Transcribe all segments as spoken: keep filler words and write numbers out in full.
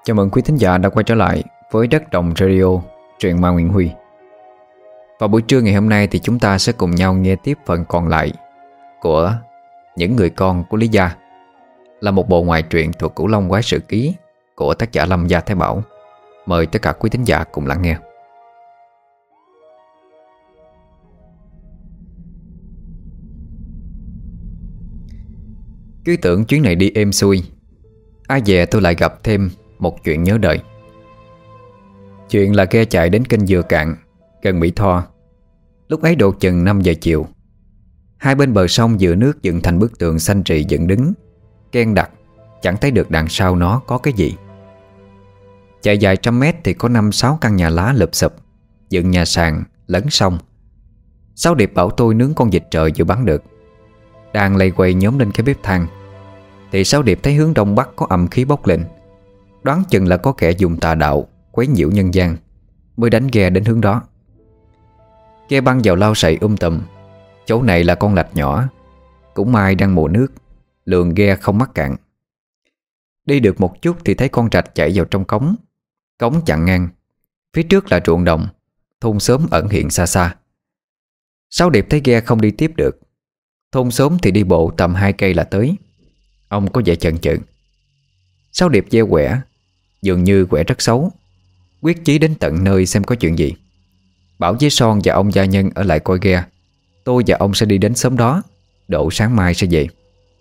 Chào mừng quý thính giả đã quay trở lại với Đất Đồng Radio, truyện ma Nguyễn Huy. Vào buổi trưa ngày hôm nay thì chúng ta sẽ cùng nhau nghe tiếp phần còn lại của Những Người Con của Lý Gia, là một bộ ngoại truyện thuộc Cửu Long Quái Sự Ký của tác giả Lâm Gia Thái Bảo. Mời tất cả quý thính giả cùng lắng nghe. Cứ tưởng chuyến này đi êm xuôi, ai dè tôi lại gặp thêm một chuyện nhớ đời. Chuyện là ghe chạy đến kênh Dừa Cạn gần Mỹ Tho. Lúc ấy độ chừng năm giờ chiều. Hai bên bờ sông dừa nước dựng thành bức tường xanh rì dựng đứng, ken đặc, chẳng thấy được đằng sau nó có cái gì. Chạy dài trăm mét thì có năm sáu căn nhà lá lụp xụp, dựng nhà sàn lấn sông. Sáu Điệp bảo tôi nướng con vịt trời vừa bắn được. Đang lây quay nhóm lên cái bếp than thì Sáu Điệp thấy hướng đông bắc có âm khí bốc lên, đoán chừng là có kẻ dùng tà đạo quấy nhiễu nhân gian, mới đánh ghe đến hướng đó. Ghe băng vào lao sậy um tùm. Chỗ này là con lạch nhỏ, cũng may đang mùa nước, lượng ghe không mắc cạn. Đi được một chút thì thấy con rạch chảy vào trong cống. Cống chặn ngang, phía trước là ruộng đồng, thôn xóm ẩn hiện xa xa. Sáu Điệp thấy ghe không đi tiếp được, thôn xóm thì đi bộ tầm hai cây là tới. Ông có vẻ chần chừ. Sáu Điệp gieo quẻ, dường như quẻ rất xấu, quyết chí đến tận nơi xem có chuyện gì. Bảo với Son và ông gia nhân ở lại coi ghe. Tôi và ông sẽ đi đến sớm đó, độ sáng mai sẽ về.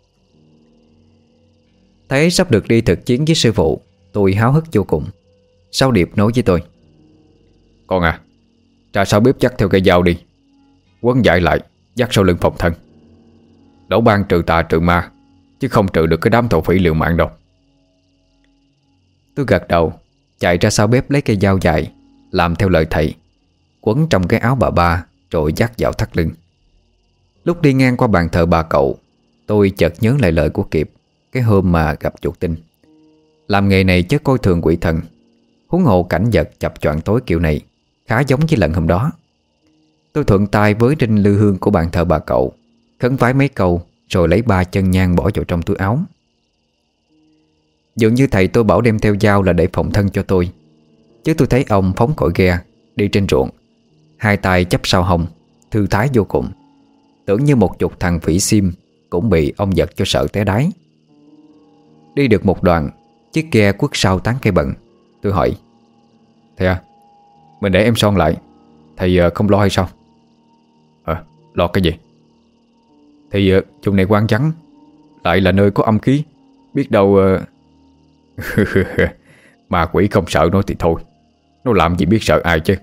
Thấy sắp được đi thực chiến với sư phụ, tôi háo hức vô cùng. Sáu Điệp nói với tôi: "Con à, ra sau bếp dắt theo cây dao đi, quấn dại lại, dắt sau lưng phòng thân. Đỗ Ban trừ tà trừ ma, chứ không trừ được cái đám thổ phỉ liều mạng đâu." Tôi gật đầu, chạy ra sau bếp lấy cây dao dài, làm theo lời thầy, quấn trong cái áo bà ba rồi dắt vào thắt lưng. Lúc đi ngang qua bàn thờ bà cậu, tôi chợt nhớ lại lời của Kiệp cái hôm mà gặp chuột tinh. Làm nghề này chứ coi thường quỷ thần, huống hồ cảnh vật chập choạng tối kiểu này khá giống với lần hôm đó. Tôi thuận tay với đinh lư hương của bàn thờ bà cậu, khấn vái mấy câu rồi lấy ba chân nhang bỏ vào trong túi áo. Dường như thầy tôi bảo đem theo dao là để phòng thân cho tôi, chứ tôi thấy ông phóng khỏi ghe, đi trên ruộng, hai tay chắp sau hông, thư thái vô cùng. Tưởng như một chục thằng phỉ sim cũng bị ông giật cho sợ té đáy. Đi được một đoạn, chiếc ghe quất sau tán cây bận. Tôi hỏi: "Thầy à, mình để em Son lại, thầy không lo hay sao?" "Ờ, lo cái gì?" "Thì chỗ này quan vắng, lại là nơi có âm khí, biết đâu..." "Ma quỷ không sợ nó thì thôi, nó làm gì biết sợ ai chứ."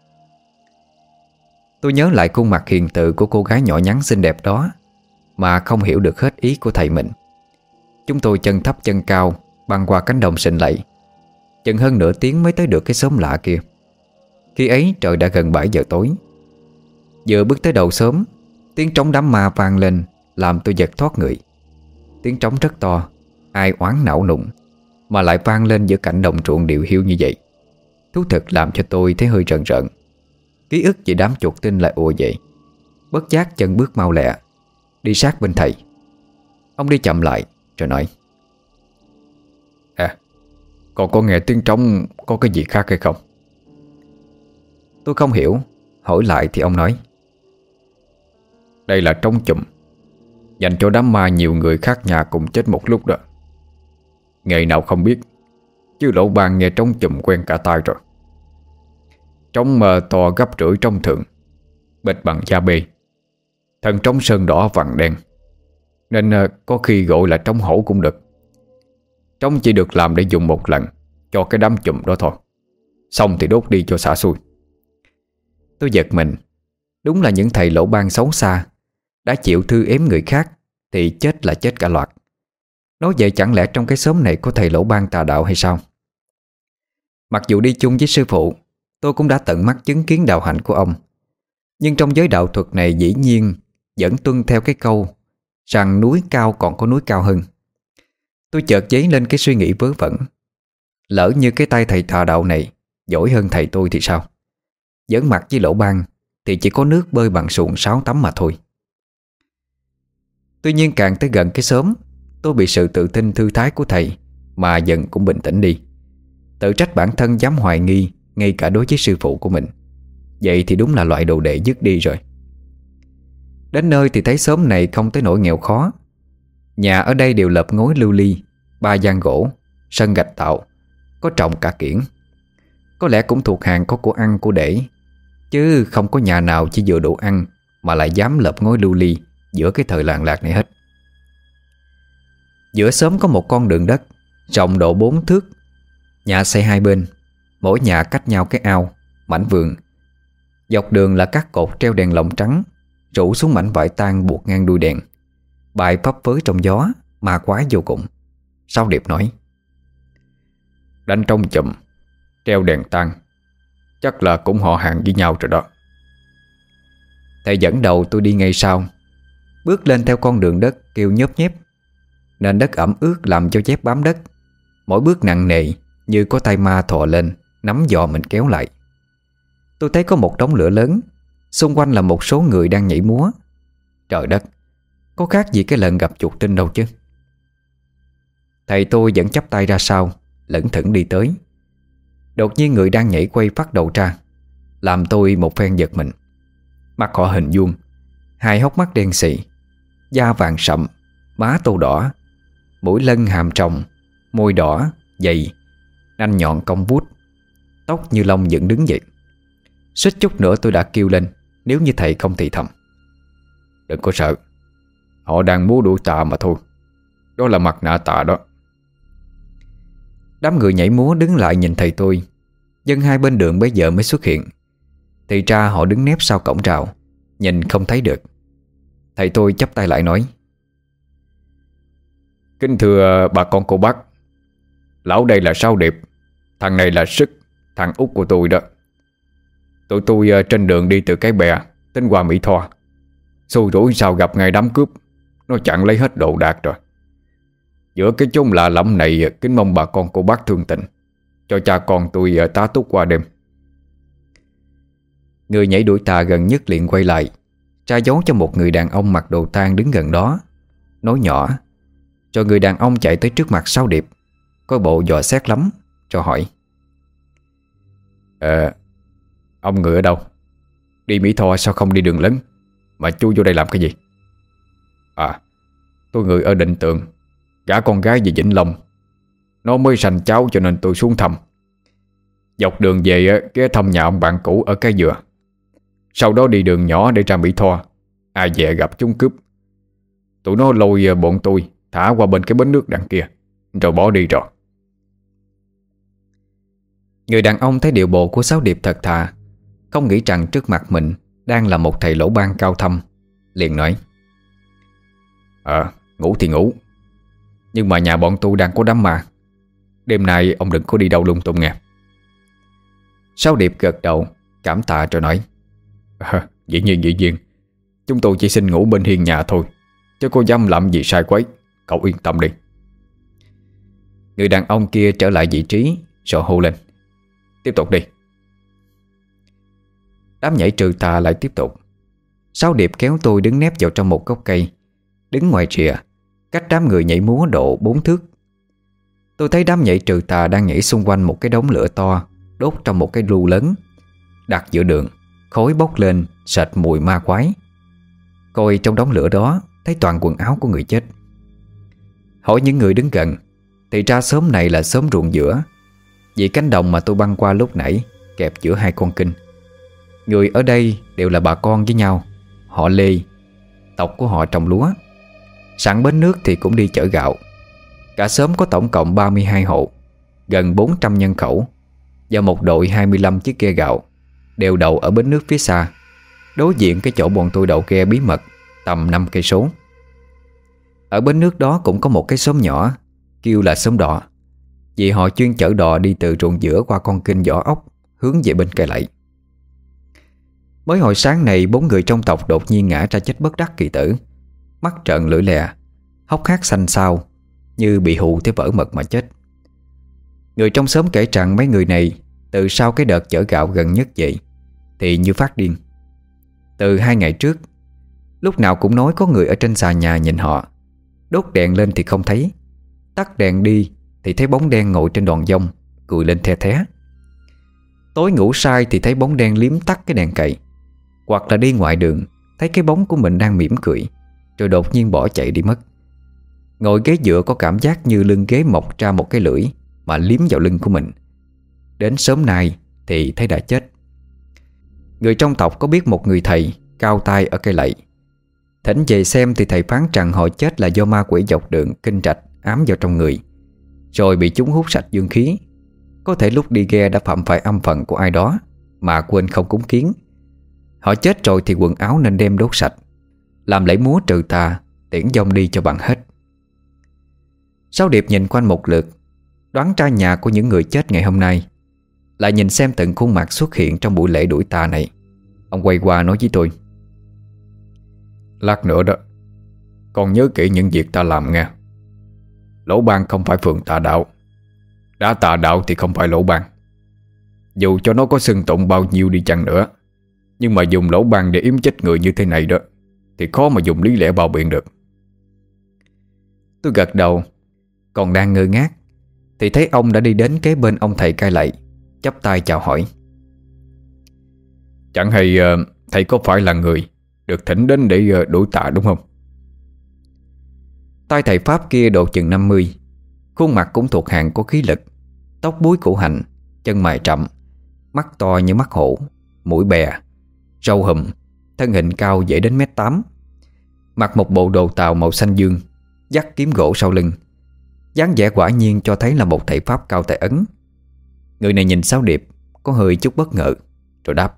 Tôi nhớ lại khuôn mặt hiền từ của cô gái nhỏ nhắn xinh đẹp đó, mà không hiểu được hết ý của thầy mình. Chúng tôi chân thấp chân cao băng qua cánh đồng sình lầy, chừng hơn nửa tiếng mới tới được cái xóm lạ kia. Khi ấy trời đã gần bảy giờ tối. Vừa bước tới đầu xóm, tiếng trống đám ma vang lên làm tôi giật thoát người. Tiếng trống rất to, ai oán não nụng, mà lại vang lên giữa cảnh đồng ruộng điều hiu như vậy. Thú thật làm cho tôi thấy hơi rợn rợn. Ký ức về đám chuột tinh lại ùa dậy. Bất giác chân bước mau lẹ, đi sát bên thầy. Ông đi chậm lại rồi nói: "À, con có nghe tiếng trống có cái gì khác hay không?" Tôi không hiểu, hỏi lại thì ông nói: "Đây là trống chùm, dành cho đám ma nhiều người khác nhà cùng chết một lúc đó. Ngày nào không biết, chứ Lỗ Ban nghe trống chùm quen cả tai rồi. Trống mờ to gấp rưỡi trống thường, bịch bằng da bê, thân trống sơn đỏ vàng đen, nên có khi gọi là trống hổ cũng được. Trống chỉ được làm để dùng một lần cho cái đám chùm đó thôi, xong thì đốt đi cho xả xui." Tôi giật mình. Đúng là những thầy Lỗ Ban xấu xa, đã chịu thư ếm người khác thì chết là chết cả loạt. Nói vậy chẳng lẽ trong cái xóm này có thầy Lỗ Ban tà đạo hay sao? Mặc dù đi chung với sư phụ, tôi cũng đã tận mắt chứng kiến đạo hạnh của ông, nhưng trong giới đạo thuật này dĩ nhiên vẫn tuân theo cái câu rằng núi cao còn có núi cao hơn. Tôi chợt dấy lên cái suy nghĩ vớ vẩn. Lỡ như cái tay thầy tà đạo này giỏi hơn thầy tôi thì sao? Giỡn mặt với Lỗ Ban thì chỉ có nước bơi bằng xuồng sáu tấm mà thôi. Tuy nhiên càng tới gần cái xóm, tôi bị sự tự tin thư thái của thầy mà dần cũng bình tĩnh đi. Tự trách bản thân dám hoài nghi ngay cả đối với sư phụ của mình. Vậy thì đúng là loại đồ đệ dứt đi rồi. Đến nơi thì thấy xóm này không tới nỗi nghèo khó. Nhà ở đây đều lợp ngói lưu ly, ba gian gỗ, sân gạch tạo, có trồng cả kiển. Có lẽ cũng thuộc hàng có của ăn của để, chứ không có nhà nào chỉ dựa đồ ăn mà lại dám lợp ngói lưu ly giữa cái thời làng lạc này hết. Giữa xóm có một con đường đất rộng độ bốn thước. Nhà xây hai bên, mỗi nhà cách nhau cái ao, mảnh vườn. Dọc đường là các cột treo đèn lồng trắng rủ xuống mảnh vải tang buộc ngang đuôi đèn, bài phấp phới trong gió, ma quái vô cùng. Sáu Điệp nói: "Đánh trống chùm, treo đèn tang, chắc là cũng họ hàng với nhau rồi đó." Thầy dẫn đầu tôi đi ngay sau, bước lên theo con đường đất kêu nhớp nhép. Nền đất ẩm ướt làm cho dép bám đất. Mỗi bước nặng nề như có tay ma thò lên nắm giò mình kéo lại. Tôi thấy có một đống lửa lớn, xung quanh là một số người đang nhảy múa. Trời đất, có khác gì cái lần gặp chuột tinh đâu chứ. Thầy tôi vẫn chắp tay ra sau, lững thững đi tới. Đột nhiên người đang nhảy quay phát đầu ra, làm tôi một phen giật mình. Mặt họ hình vuông, hai hốc mắt đen xì, da vàng sậm, má tô đỏ, mũi lân hàm tròng, môi đỏ, dày, nanh nhọn cong vút, tóc như lông dựng đứng dậy. Suýt chút nữa tôi đã kêu lên nếu như thầy không thì thầm: "Đừng có sợ, họ đang múa đuổi tà mà thôi. Đó là mặt nạ tà đó." Đám người nhảy múa đứng lại nhìn thầy tôi. Dân hai bên đường bây giờ mới xuất hiện. Thì ra họ đứng nép sau cổng rào, nhìn không thấy được. Thầy tôi chắp tay lại nói: "Kính thưa bà con cô bác, lão đây là Sáu Điệp, thằng này là Sức, thằng út của tôi đó. Tụi tôi trên đường đi từ cái bè tính qua Mỹ Tho, xui rủi sao gặp ngay đám cướp. Nó chặn lấy hết đồ đạc rồi. Giữa cái chốn lạ lẫm này, kính mong bà con cô bác thương tình, cho cha con tôi tá túc qua đêm." Người nhảy đuổi tà gần nhất liền quay lại, tra dấu cho một người đàn ông mặc đồ tang đứng gần đó, nói nhỏ. Rồi người đàn ông chạy tới trước mặt Sáu Điệp, có bộ dò xét lắm, cho hỏi: "Ờ, ông người ở đâu? Đi Mỹ Tho sao không đi đường lớn, mà chui vô đây làm cái gì?" "À, tôi người ở Định Tường, gả con gái về Vĩnh Long. Nó mới sanh cháu cho nên tôi xuống thăm. Dọc đường về ghé thăm nhà ông bạn cũ ở Cái Dừa. Sau đó đi đường nhỏ để ra Mỹ Tho. Ai về gặp chúng cướp. Tụi nó lôi bọn tôi thả qua bên cái bến nước đằng kia, rồi bỏ đi rồi." Người đàn ông thấy điệu bộ của Sáu Điệp thật thà, không nghĩ rằng trước mặt mình đang là một thầy lỗ ban cao thâm, liền nói: "Ờ, ngủ thì ngủ, nhưng mà nhà bọn tôi đang có đám ma. Đêm nay ông đừng có đi đâu lung tung nghe." Sáu Điệp gật đầu cảm tạ rồi nói: "À, dĩ nhiên dĩ nhiên, chúng tôi chỉ xin ngủ bên hiên nhà thôi, chứ có dám làm gì sai quấy. Cậu yên tâm đi." Người đàn ông kia trở lại vị trí rồi hô lên: "Tiếp tục đi." Đám nhảy trừ tà lại tiếp tục. Sáu Điệp kéo tôi đứng nép vào trong một gốc cây, đứng ngoài rìa, cách đám người nhảy múa độ bốn thước. Tôi thấy đám nhảy trừ tà đang nhảy xung quanh một cái đống lửa to đốt trong một cái lu lớn, đặt giữa đường, khói bốc lên sệt mùi ma quái. Coi trong đống lửa đó thấy toàn quần áo của người chết. Hỏi những người đứng gần thì ra xóm này là xóm ruộng giữa, vì cánh đồng mà tôi băng qua lúc nãy kẹp giữa hai con kênh. Người ở đây đều là bà con với nhau, họ Lê, tộc của họ trồng lúa. Sẵn bến nước thì cũng đi chở gạo. Cả xóm có tổng cộng ba mươi hai hộ, gần bốn trăm nhân khẩu, và một đội hai mươi lăm chiếc ghe gạo đều đậu ở bến nước phía xa, đối diện cái chỗ bọn tôi đậu ghe bí mật tầm năm cây số. Ở bến nước đó cũng có một cái xóm nhỏ kêu là xóm Đò, vì họ chuyên chở đò đi từ ruộng giữa qua con kênh Vỏ Ốc hướng về bên Cây Lậy. Mới hồi sáng này, bốn người trong tộc đột nhiên ngã ra chết bất đắc kỳ tử, mắt trợn lưỡi lè, hốc hác xanh xao như bị hụ tới vỡ mật mà chết. Người trong xóm kể rằng mấy người này từ sau cái đợt chở gạo gần nhất vậy thì như phát điên. Từ hai ngày trước, lúc nào cũng nói có người ở trên xà nhà nhìn họ. Đốt đèn lên thì không thấy, tắt đèn đi thì thấy bóng đen ngồi trên đòn dông, cười lên the thé. Tối ngủ sai thì thấy bóng đen liếm tắt cái đèn cậy, hoặc là đi ngoài đường thấy cái bóng của mình đang mỉm cười, rồi đột nhiên bỏ chạy đi mất. Ngồi ghế dựa có cảm giác như lưng ghế mọc ra một cái lưỡi mà liếm vào lưng của mình. Đến sớm nay thì thấy đã chết. Người trong tộc có biết một người thầy cao tay ở cây lậy. Thỉnh về xem thì thầy phán rằng họ chết là do ma quỷ dọc đường kinh rạch ám vào trong người, rồi bị chúng hút sạch dương khí. Có thể lúc đi ghe đã phạm phải âm phần của ai đó mà quên không cúng kiến. Họ chết rồi thì quần áo nên đem đốt sạch, làm lễ múa trừ tà, tiễn vong đi cho bằng hết. Sáu Điệp nhìn quanh một lượt, đoán ra nhà của những người chết ngày hôm nay. Lại nhìn xem từng khuôn mặt xuất hiện trong buổi lễ đuổi tà này. Ông quay qua nói với tôi: "Lát nữa đó, con nhớ kỹ những việc ta làm nghe. Lỗ Ban không phải phường tà đạo. Đã tà đạo thì không phải Lỗ Ban. Dù cho nó có xưng tụng bao nhiêu đi chăng nữa, nhưng mà dùng Lỗ Ban để yếm chết người như thế này đó thì khó mà dùng lý lẽ bao biện được." Tôi gật đầu, còn đang ngơ ngác thì thấy ông đã đi đến kế bên ông thầy cai lậy, chắp tay chào hỏi: "Chẳng hay uh, thầy có phải là người được thỉnh đến để uh, đuổi tà đúng không?" Tay thầy Pháp kia độ chừng năm mươi, khuôn mặt cũng thuộc hàng có khí lực, tóc búi củ hành, chân mày rậm, mắt to như mắt hổ, mũi bè, râu hùm, thân hình cao dễ đến mét tám, mặc một bộ đồ tàu màu xanh dương, dắt kiếm gỗ sau lưng. Dáng vẻ quả nhiên cho thấy là một thầy Pháp cao tay ấn. Người này nhìn Sáu Điệp có hơi chút bất ngờ, rồi đáp: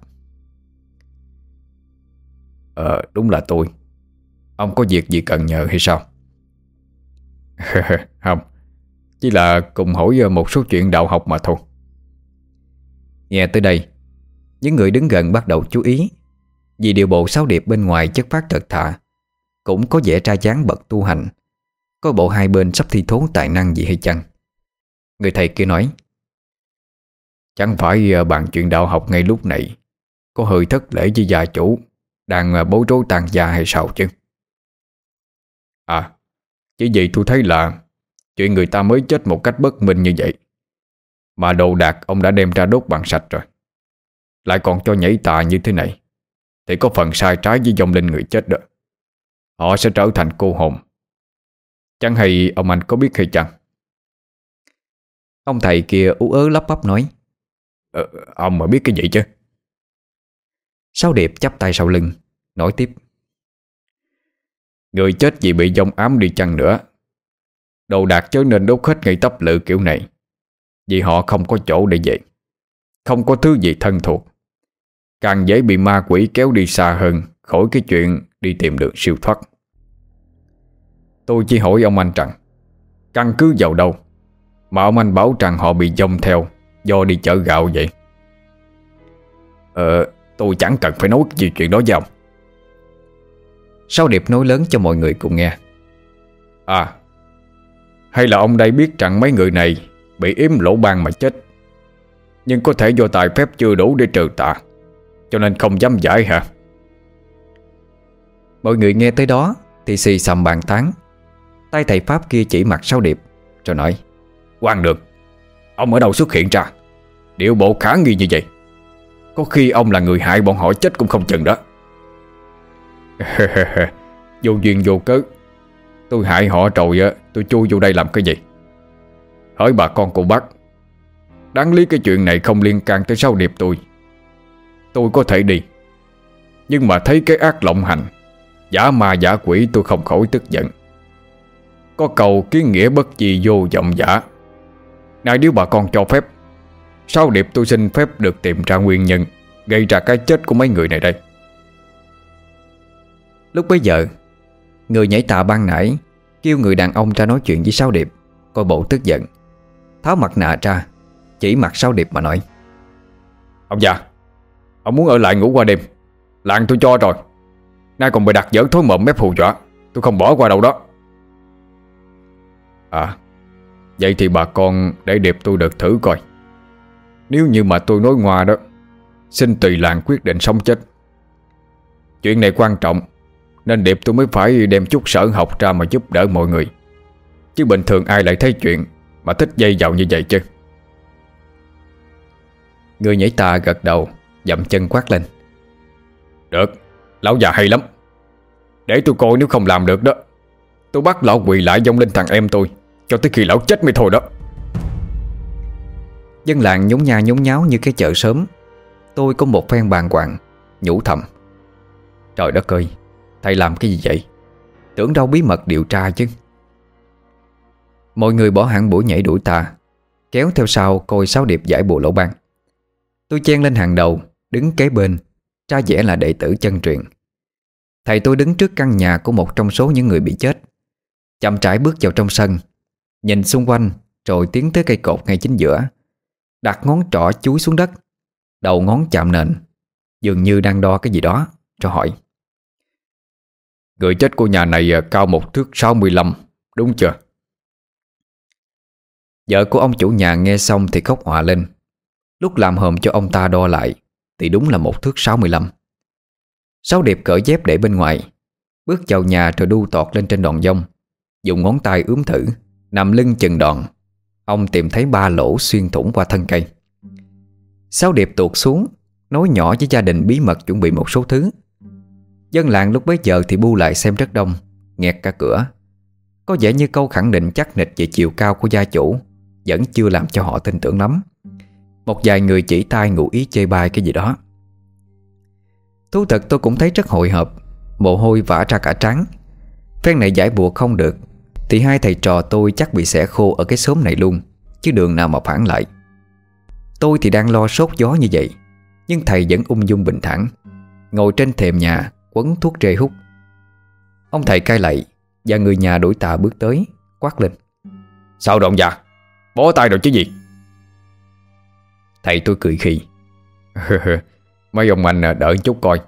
Ờ đúng là tôi. Ông có việc gì cần nhờ hay sao? Không, chỉ là cùng hỏi một số chuyện đạo học mà thôi. Nghe tới đây, những người đứng gần bắt đầu chú ý, vì điều bộ Sáu Điệp bên ngoài chất phát thật thà, cũng có vẻ trai dáng bậc tu hành, có bộ hai bên sắp thi thố tài năng gì hay chăng. Người thầy kia nói: Chẳng phải bàn chuyện đạo học ngay lúc này có hơi thất lễ với gia chủ đang bối rối tàn gia hay sao chứ? À, chỉ vì tôi thấy là chuyện người ta mới chết một cách bất minh như vậy mà đồ đạc ông đã đem ra đốt bằng sạch rồi, lại còn cho nhảy tà như thế này, thì có phần sai trái với vong linh người chết đó. Họ sẽ trở thành cô hồn. Chẳng hay ông anh có biết hay chăng? Ông thầy kia ú ớ lắp bắp nói: ờ, Ông mà biết cái gì chứ? Sáu Điệp chắp tay sau lưng nói tiếp: Người chết vì bị vong ám đi chăng nữa, đồ đạc chớ nên đốt hết ngay tấp lự kiểu này, vì họ không có chỗ để về, không có thứ gì thân thuộc, càng dễ bị ma quỷ kéo đi xa hơn khỏi cái chuyện đi tìm đường siêu thoát. Tôi chỉ hỏi ông anh rằng căn cứ vào đâu mà ông anh bảo rằng họ bị vong theo do đi chở gạo vậy? Ờ, tôi chẳng cần phải nói gì chuyện đó với ông. Sáu Điệp nói lớn cho mọi người cùng nghe: À, hay là ông đây biết rằng mấy người này bị yếm Lỗ Ban mà chết, nhưng có thể do tài phép chưa đủ để trừ tà, cho nên không dám giải hả? Mọi người nghe tới đó thì xì xầm bàn tán. Tay thầy Pháp kia chỉ mặt Sáu Điệp rồi nói: Quan được, ông ở đâu xuất hiện ra điệu bộ khả nghi như vậy? Có khi ông là người hại bọn họ chết cũng không chừng đó. Vô duyên vô cớ, tôi hại họ rồi á, tôi chui vô đây làm cái gì? Hỏi bà con cô bác, đáng lý cái chuyện này không liên can tới Sáu Điệp tôi. Tôi có thể đi, nhưng mà thấy cái ác lộng hành, giả ma giả quỷ, tôi không khỏi tức giận. Có cầu kiến nghĩa bất chi vô vọng giả. Nay nếu bà con cho phép, Sáu Điệp tôi xin phép được tìm ra nguyên nhân gây ra cái chết của mấy người này đây. Lúc bấy giờ, người nhảy tà ban nãy kêu người đàn ông ra nói chuyện với Sáu Điệp, coi bộ tức giận, tháo mặt nạ ra chỉ mặt Sáu Điệp mà nói: Ông già, ông muốn ở lại ngủ qua đêm, làng tôi cho rồi. Nay còn bị đặt giỡn thối mộm mép hù dọa, tôi không bỏ qua đâu đó. À, vậy thì bà con để Điệp tôi được thử coi. Nếu như mà tôi nói ngoa đó, xin tùy làng quyết định sống chết. Chuyện này quan trọng, nên Điệp tôi mới phải đem chút sở học ra mà giúp đỡ mọi người. Chứ bình thường ai lại thấy chuyện mà thích dây vào như vậy chứ? Người nhảy tà gật đầu, dậm chân quát lên: Được, lão già hay lắm. Để tôi coi, nếu không làm được đó, tôi bắt lão quỳ lại vong linh thằng em tôi, cho tới khi lão chết mới thôi đó. Dân làng nhốn nha nhốn nháo như cái chợ sớm. Tôi có một phen bàng hoàng, nhủ thầm: Trời đất ơi, thầy làm cái gì vậy? Tưởng đâu bí mật điều tra chứ. Mọi người bỏ hẳn buổi nhảy đuổi tà, kéo theo sau coi Sáu Điệp giải bùa lỗ ban. Tôi chen lên hàng đầu, đứng kế bên, ra vẻ là đệ tử chân truyền. Thầy tôi đứng trước căn nhà của một trong số những người bị chết, chậm rãi bước vào trong sân, nhìn xung quanh, rồi tiến tới cây cột ngay chính giữa, đặt ngón trỏ chúi xuống đất, đầu ngón chạm nền, dường như đang đo cái gì đó, rồi hỏi: Người chết của nhà này cao một thước sáu mươi lăm, đúng chưa? Vợ của ông chủ nhà nghe xong thì khóc òa lên. Lúc làm hòm cho ông ta đo lại thì đúng là một thước sáu mươi lăm. Sáu Điệp cởi dép để bên ngoài, bước vào nhà rồi đu tọt lên trên đòn dông, dùng ngón tay ướm thử. Nằm lưng chừng đòn, ông tìm thấy ba lỗ xuyên thủng qua thân cây. Sáu Điệp tuột xuống, nói nhỏ với gia đình bí mật chuẩn bị một số thứ. Dân làng lúc bấy giờ thì bu lại xem rất đông, nghẹt cả cửa. Có vẻ như câu khẳng định chắc nịch về chiều cao của gia chủ vẫn chưa làm cho họ tin tưởng lắm. Một vài người chỉ tay ngụ ý chê bai cái gì đó. Thú thật tôi cũng thấy rất hồi hộp, mồ hôi vã ra cả trán. Phen này giải bùa không được thì hai thầy trò tôi chắc bị xẻ khô ở cái xóm này luôn, chứ đường nào mà phản lại. Tôi thì đang lo sốt gió như vậy, nhưng thầy vẫn ung dung bình thản, ngồi trên thềm nhà quấn thuốc rê hút. Ông thầy cai lạy và người nhà đuổi tà bước tới, quát lên: Sao động già, bó tay rồi chứ gì? Thầy tôi cười khì: Mấy ông anh đợi chút coi.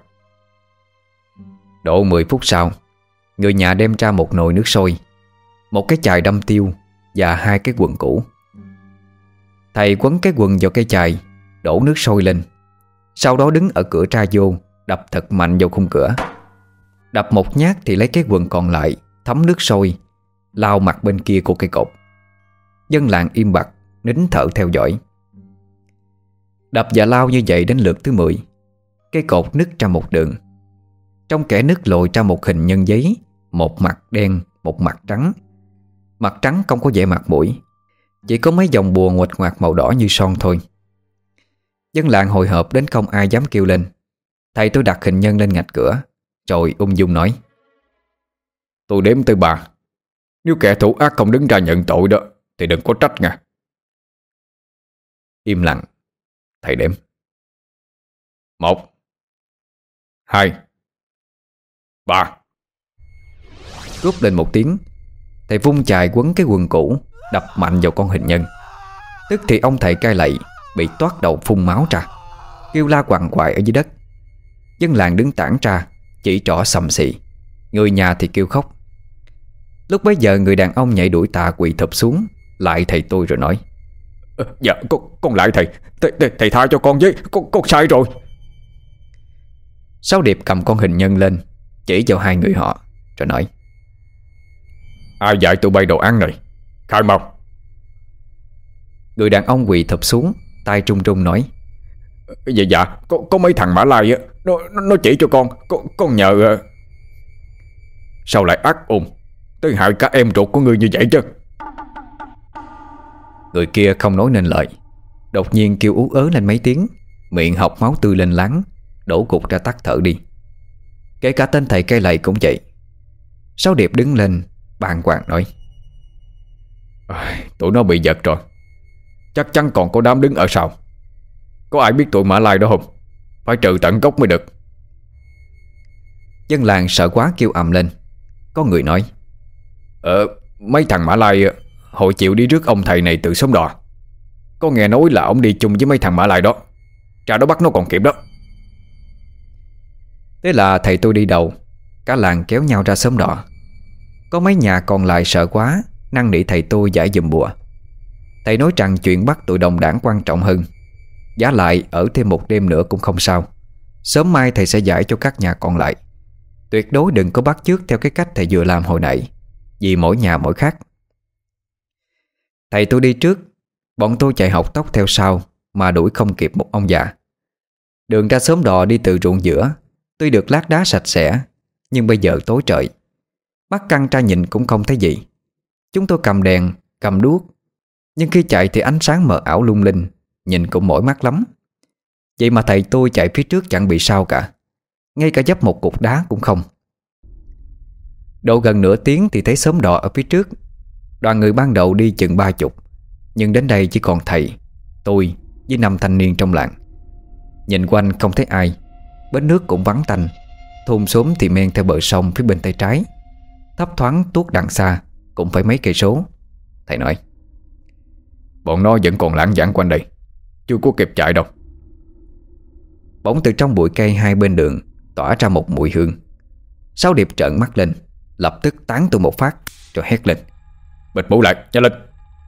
Độ mười phút sau, người nhà đem ra một nồi nước sôi, một cái chài đâm tiêu và hai cái quần cũ. Thầy quấn cái quần vào cái chài, đổ nước sôi lên, sau đó đứng ở cửa ra vô, đập thật mạnh vào khung cửa. Đập một nhát thì lấy cái quần còn lại thấm nước sôi, lao mặt bên kia của cây cột. Dân làng im bặt, nín thở theo dõi. Đập và lao như vậy đến lượt thứ mười, cây cột nứt ra một đường. Trong kẽ nứt lồi ra một hình nhân giấy, một mặt đen, một mặt trắng. Mặt trắng không có vẻ mặt mũi, chỉ có mấy dòng bùa nguệch ngoạc màu đỏ như son thôi. Dân làng hồi hộp đến không ai dám kêu lên. Thầy tôi đặt hình nhân lên ngạch cửa, rồi ung dung nói: Tôi đếm tới ba. Nếu kẻ thủ ác không đứng ra nhận tội đó thì đừng có trách nha. Im lặng. Thầy đếm: Một, hai, ba. Rút lên một tiếng, thầy vung chài quấn cái quần cũ, đập mạnh vào con hình nhân. Tức thì ông thầy cai lạy bị toát đầu phun máu ra, kêu la quằn quại ở dưới đất. Dân làng đứng tản ra, chỉ trỏ sầm xị. Người nhà thì kêu khóc. Lúc bấy giờ người đàn ông nhảy đuổi tà quỳ thụp xuống, lại thầy tôi rồi nói: Dạ con, con lại thầy. Thầy, thầy Thầy tha cho con với. Con, con sai rồi. Sáu Điệp cầm con hình nhân lên, chỉ vào hai người họ, rồi nói: Ai dạy tụi bay đồ ăn này? Khai mau. Người đàn ông quỳ thụp xuống, tay trung trung nói: Dạ dạ có, có mấy thằng Mã Lai á, Nó, nó chỉ cho con. Con, con nhờ. Sao lại ác ôn tới hại cả em ruột của ngươi như vậy chứ? Người kia không nói nên lời, đột nhiên kêu ú ớ lên mấy tiếng, miệng học máu tươi lên láng, đổ gục ra tắt thở đi. Kể cả tên thầy cây lạy cũng vậy. Sáu Điệp đứng lên bàng hoàng nói: Tụi nó bị giật rồi. Chắc chắn còn có đám đứng ở sau. Có ai biết tụi Mã Lai đó không? Phải trừ tận gốc mới được. Dân làng sợ quá kêu ầm lên. Có người nói: Ờ mấy thằng Mã Lai hồi chịu đi rước ông thầy này từ xóm Đò. Có nghe nói là ông đi chung với mấy thằng Mã Lai đó, ra đó bắt nó còn kịp đó. Thế là thầy tôi đi đầu, cả làng kéo nhau ra xóm Đò. Có mấy nhà còn lại sợ quá, năn nỉ thầy tôi giải giùm bùa. Thầy nói rằng chuyện bắt tụi đồng đảng quan trọng hơn, giá lại ở thêm một đêm nữa cũng không sao. Sớm mai thầy sẽ giải cho các nhà còn lại. Tuyệt đối đừng có bắt chước theo cái cách thầy vừa làm hồi nãy, vì mỗi nhà mỗi khác. Thầy tôi đi trước, bọn tôi chạy học tốc theo sau, mà đuổi không kịp một ông già. Đường ra xóm đò đi từ ruộng giữa, tuy được lát đá sạch sẽ, nhưng bây giờ tối trời. Mắt căng ra nhìn cũng không thấy gì. Chúng tôi cầm đèn, cầm đuốc, nhưng khi chạy thì ánh sáng mờ ảo lung linh, nhìn cũng mỏi mắt lắm. Vậy mà thầy tôi chạy phía trước chẳng bị sao cả, ngay cả dấp một cục đá cũng không. Độ gần nửa tiếng thì thấy xóm đò ở phía trước. Đoàn người ban đầu đi chừng ba chục, nhưng đến đây chỉ còn thầy, tôi với năm thanh niên trong làng. Nhìn quanh không thấy ai. Bến nước cũng vắng tanh. Thôn xóm thì men theo bờ sông phía bên tay trái. Thấp thoáng tuốt đằng xa cũng phải mấy cây số. Thầy nói: bọn nó vẫn còn lãng vãng quanh đây, chưa có kịp chạy đâu. Bỗng từ trong bụi cây hai bên đường tỏa ra một mùi hương. Sáu Điệp trợn mắt lên, lập tức tán tôi một phát rồi hét lên: bịt mũ lại, nhanh lên!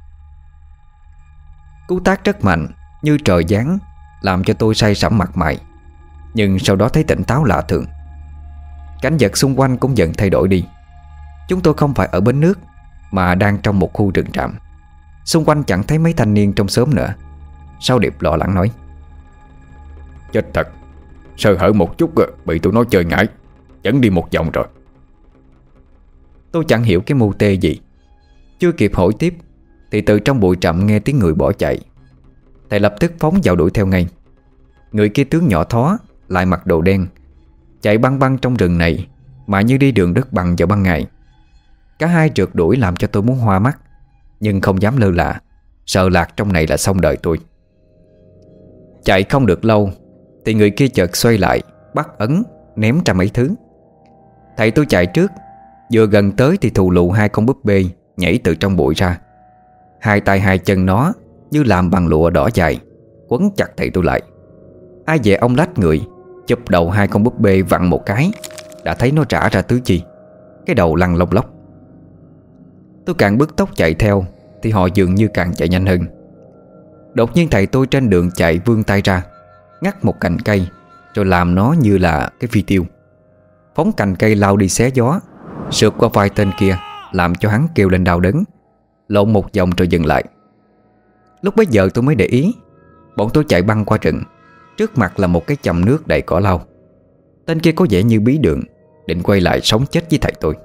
Cú tát rất mạnh, như trời giáng, làm cho tôi say sẩm mặt mày. Nhưng sau đó thấy tỉnh táo lạ thường. Cảnh vật xung quanh cũng dần thay đổi đi. Chúng tôi không phải ở bến nước, mà đang trong một khu rừng trạm. Xung quanh chẳng thấy mấy thanh niên trong xóm nữa. Sáu Điệp lo lắng nói: chết thật, sơ hở một chút bị tụi nó chơi ngải, dẫn đi một vòng rồi. Tôi chẳng hiểu cái mưu tê gì. Chưa kịp hỏi tiếp thì từ trong bụi rậm nghe tiếng người bỏ chạy. Thầy lập tức phóng vào đuổi theo ngay. Người kia tướng nhỏ thó, lại mặc đồ đen, chạy băng băng trong rừng này mà như đi đường đất bằng vào ban ngày. Cả hai trượt đuổi làm cho tôi muốn hoa mắt, nhưng không dám lơ là, sợ lạc trong này là xong đời tôi. Chạy không được lâu thì người kia chợt xoay lại, bắt ấn, ném ra mấy thứ. Thầy tôi chạy trước, vừa gần tới thì thù lù hai con búp bê nhảy từ trong bụi ra. Hai tay hai chân nó như làm bằng lụa đỏ dài, quấn chặt thầy tôi lại. Ai dè ông lách người, chụp đầu hai con búp bê vặn một cái, đã thấy nó rã ra tứ chi, cái đầu lăn lông lóc. Tôi càng bứt tốc chạy theo thì họ dường như càng chạy nhanh hơn. Đột nhiên thầy tôi trên đường chạy vươn tay ra, ngắt một cành cây, rồi làm nó như là cái phi tiêu, phóng cành cây lao đi xé gió, sượt qua vai tên kia, làm cho hắn kêu lên đau đớn, lộn một vòng rồi dừng lại. Lúc bấy giờ tôi mới để ý, bọn tôi chạy băng qua rừng. Trước mặt là một cái chầm nước đầy cỏ lau. Tên kia có vẻ như bí đường, định quay lại sống chết với thầy tôi.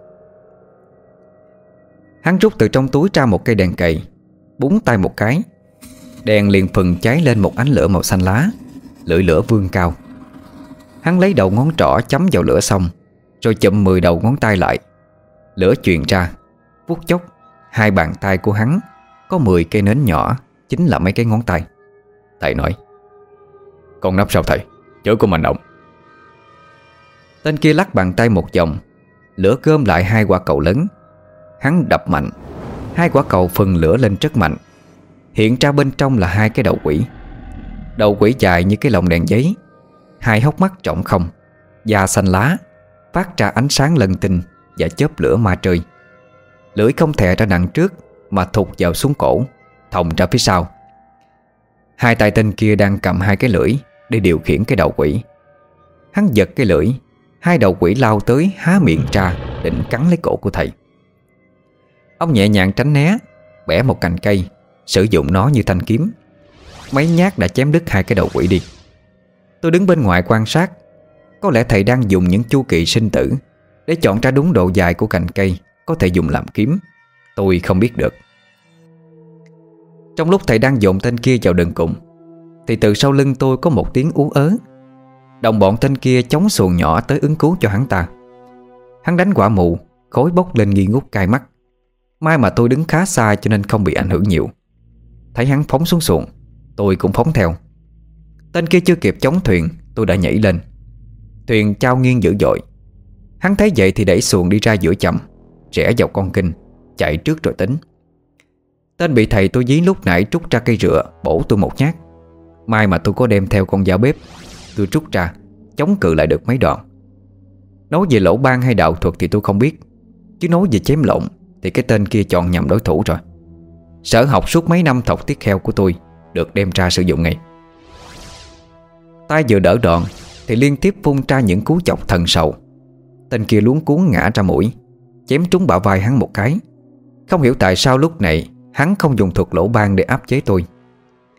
Hắn rút từ trong túi ra một cây đèn cầy, búng tay một cái, đèn liền phừng cháy lên một ánh lửa màu xanh lá, lưỡi lửa vươn cao. Hắn lấy đầu ngón trỏ chấm vào lửa xong, rồi chụm mười đầu ngón tay lại. Lửa truyền ra, phút chốc hai bàn tay của hắn có mười cây nến nhỏ, chính là mấy cái ngón tay. Thầy nói: con nắp sao thầy, chớ có mạnh động. Tên kia lắc bàn tay một vòng, lửa gom lại hai quả cầu lớn. Hắn đập mạnh, hai quả cầu phừng lửa lên rất mạnh. Hiện ra bên trong là hai cái đầu quỷ. Đầu quỷ dài như cái lồng đèn giấy, hai hốc mắt trống không, da xanh lá, phát ra ánh sáng lân tinh và chớp lửa ma trời. Lưỡi không thè ra đằng trước mà thụt vào xuống cổ, thòng ra phía sau. Hai tay tên kia đang cầm hai cái lưỡi để điều khiển cái đầu quỷ. Hắn giật cái lưỡi, hai đầu quỷ lao tới há miệng ra định cắn lấy cổ của thầy. Ông nhẹ nhàng tránh né, bẻ một cành cây, sử dụng nó như thanh kiếm. Mấy nhát đã chém đứt hai cái đầu quỷ đi. Tôi đứng bên ngoài quan sát. Có lẽ thầy đang dùng những chu kỳ sinh tử để chọn ra đúng độ dài của cành cây có thể dùng làm kiếm. Tôi không biết được. Trong lúc thầy đang dồn tên kia vào đường cùng thì từ sau lưng tôi có một tiếng ú ớ. Đồng bọn tên kia chống xuồng nhỏ tới ứng cứu cho hắn ta. Hắn đánh quả mù, khói bốc lên nghi ngút cay mắt. May mà tôi đứng khá xa cho nên không bị ảnh hưởng nhiều. Thấy hắn phóng xuống xuồng, tôi cũng phóng theo. Tên kia chưa kịp chống thuyền, tôi đã nhảy lên. Thuyền chao nghiêng dữ dội. Hắn thấy vậy thì đẩy xuồng đi ra giữa chậm, rẽ vào con kênh, chạy trước rồi tính. Tên bị thầy tôi dí lúc nãy trút ra cây rựa, bổ tôi một nhát. May mà tôi có đem theo con dao bếp. Tôi trút ra, chống cự lại được mấy đoạn. Nói về lỗ ban hay đạo thuật thì tôi không biết, chứ nói về chém lộn thì cái tên kia chọn nhầm đối thủ rồi. Sở học suốt mấy năm thọc tiết heo của tôi được đem ra sử dụng ngay. Tay vừa đỡ đòn thì liên tiếp phun ra những cú chọc thần sầu. Tên kia luống cuống ngã ra mũi, chém trúng bả vai hắn một cái. Không hiểu tại sao lúc này hắn không dùng thuật lỗ ban để áp chế tôi.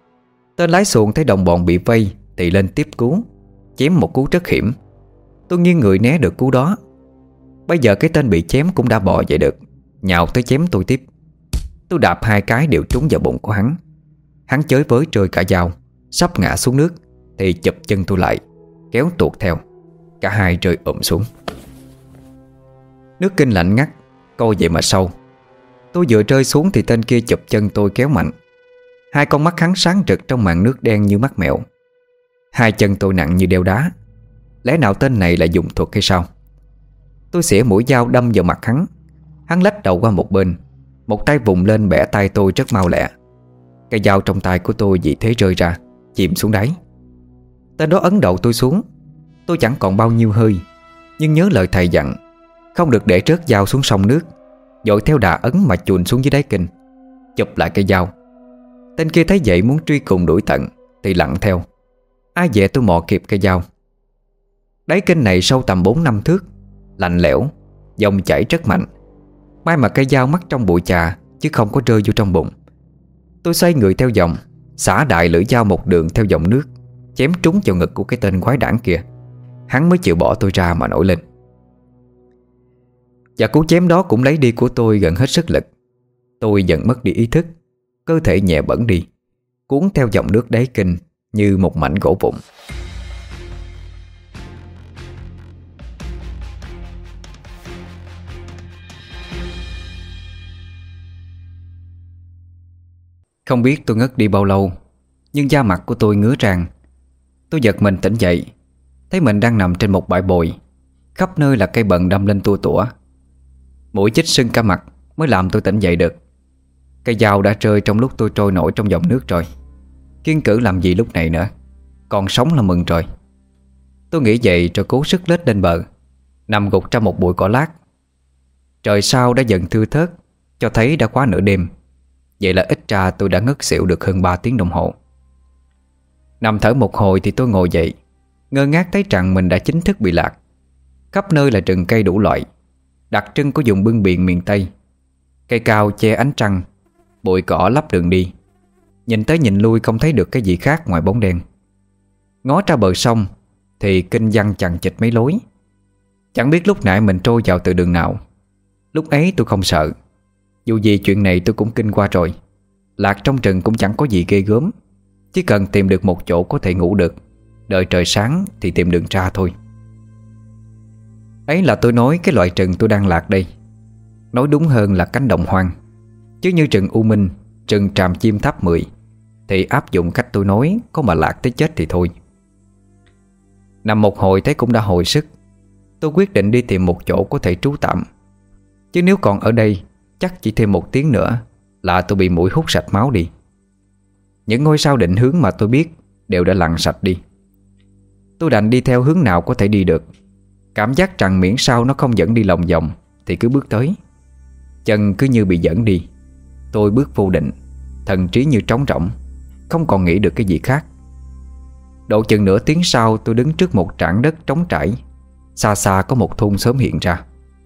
Tên lái xuồng thấy đồng bọn bị vây thì lên tiếp cứu, chém một cú rất hiểm. Tôi nghiêng người né được cú đó. Bây giờ cái tên bị chém cũng đã bò dậy được, nhào tới chém tôi tiếp. Tôi đạp hai cái đều trúng vào bụng của hắn. Hắn chới với rơi cả dao, sắp ngã xuống nước thì chụp chân tôi lại, kéo tuột theo. Cả hai rơi ụm xuống. Nước kinh lạnh ngắt, coi vậy mà sâu. Tôi vừa rơi xuống thì tên kia chụp chân tôi kéo mạnh. Hai con mắt hắn sáng rực trong màn nước đen như mắt mèo. Hai chân tôi nặng như đeo đá. Lẽ nào tên này là dùng thuật hay sao? Tôi xỉa mũi dao đâm vào mặt hắn. Hắn lách đầu qua một bên, một tay vùng lên bẻ tay tôi rất mau lẹ. Cây dao trong tay của tôi vì thế rơi ra, chìm xuống đáy. Tên đó ấn đầu tôi xuống. Tôi chẳng còn bao nhiêu hơi, nhưng nhớ lời thầy dặn, không được để rớt dao xuống sông nước, dội theo đà ấn mà chùn xuống dưới đáy kinh. Chụp lại cây dao. Tên kia thấy vậy muốn truy cùng đuổi tận thì lặn theo. Ai dè tôi mò kịp cây dao. Đáy kinh này sâu tầm bốn năm thước, lạnh lẽo, dòng chảy rất mạnh. May mà cây dao mắc trong bụi trà chứ không có rơi vô trong bụng. Tôi xoay người theo dòng, xả đại lưỡi dao một đường theo dòng nước, chém trúng vào ngực của cái tên quái đản kia. Hắn mới chịu bỏ tôi ra mà nổi lên. Và cú chém đó cũng lấy đi của tôi gần hết sức lực. Tôi dần mất đi ý thức, cơ thể nhẹ bẫng đi, cuốn theo dòng nước đáy kinh như một mảnh gỗ vụn. Không biết tôi ngất đi bao lâu, nhưng da mặt của tôi ngứa rang. Tôi giật mình tỉnh dậy, thấy mình đang nằm trên một bãi bồi, khắp nơi là cây bần đâm lên tua tủa. Mũi chích sưng cả mặt mới làm tôi tỉnh dậy được. Cây dao đã rơi trong lúc tôi trôi nổi trong dòng nước rồi. Kiên cử làm gì lúc này nữa, còn sống là mừng rồi. Tôi nghĩ vậy rồi cố sức lết lên bờ, nằm gục trong một bụi cỏ lát. Trời sao đã dần thưa thớt, cho thấy đã quá nửa đêm. Vậy là ít ra tôi đã ngất xỉu được hơn ba tiếng đồng hồ. Nằm thở một hồi thì tôi ngồi dậy, ngơ ngác thấy rằng mình đã chính thức bị lạc. Khắp nơi là rừng cây đủ loại, đặc trưng của vùng bưng biển miền Tây. Cây cao che ánh trăng, bụi cỏ lấp đường đi. Nhìn tới nhìn lui không thấy được cái gì khác ngoài bóng đen. Ngó ra bờ sông thì kinh văn chằng chịt mấy lối. Chẳng biết lúc nãy mình trôi vào từ đường nào. Lúc ấy tôi không sợ, dù gì chuyện này tôi cũng kinh qua rồi. Lạc trong rừng cũng chẳng có gì ghê gớm, chỉ cần tìm được một chỗ có thể ngủ được, đợi trời sáng thì tìm đường ra thôi. Ấy là tôi nói cái loại rừng tôi đang lạc đây. Nói đúng hơn là cánh đồng hoang. Chứ như rừng U Minh, rừng Tràm Chim Tháp Mười thì áp dụng cách tôi nói, có mà lạc tới chết thì thôi. Nằm một hồi thấy cũng đã hồi sức. Tôi quyết định đi tìm một chỗ có thể trú tạm. Chứ nếu còn ở đây chắc chỉ thêm một tiếng nữa là tôi bị muỗi hút sạch máu đi. Những ngôi sao định hướng mà tôi biết đều đã lặn sạch đi. Tôi đành đi theo hướng nào có thể đi được. Cảm giác rằng miễn sao nó không dẫn đi lòng vòng thì cứ bước tới. Chân cứ như bị dẫn đi. Tôi bước vô định, thần trí như trống rỗng, không còn nghĩ được cái gì khác. Độ chừng nửa tiếng sau tôi đứng trước một trảng đất trống trải. Xa xa có một thôn xóm hiện ra.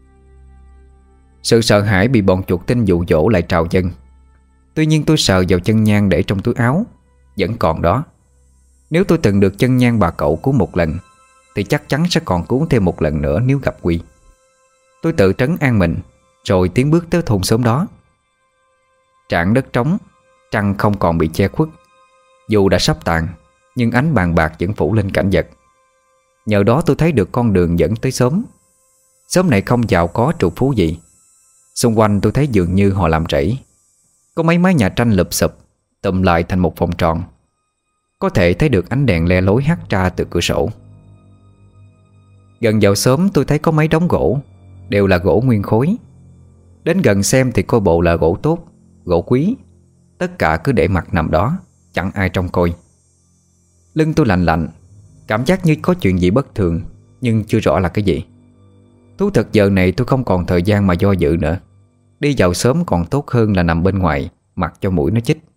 Sự sợ hãi bị bọn chuột tinh dụ dỗ lại trào dâng. Tuy nhiên tôi sờ vào chân nhang để trong túi áo, vẫn còn đó. Nếu tôi từng được chân nhang bà cậu cứu một lần thì chắc chắn sẽ còn cứu thêm một lần nữa nếu gặp quỷ. Tôi tự trấn an mình, rồi tiến bước tới thôn xóm đó. Trảng đất trống, trăng không còn bị che khuất. Dù đã sắp tàn, nhưng ánh bàn bạc vẫn phủ lên cảnh vật. Nhờ đó tôi thấy được con đường dẫn tới xóm. Xóm này không giàu có trù phú gì. Xung quanh tôi thấy dường như họ làm rẫy. Có mấy mái nhà tranh lụp xụp tụm lại thành một vòng tròn. Có thể thấy được ánh đèn le lối hắt ra từ cửa sổ. Gần vào xóm tôi thấy có mấy đống gỗ, đều là gỗ nguyên khối. Đến gần xem thì coi bộ là gỗ tốt, gỗ quý. Tất cả cứ để mặc nằm đó, chẳng ai trông coi. Lưng tôi lạnh lạnh, cảm giác như có chuyện gì bất thường, nhưng chưa rõ là cái gì. Thú thật giờ này tôi không còn thời gian mà do dự nữa. Đi vào sớm còn tốt hơn là nằm bên ngoài, mặc cho muỗi nó chích.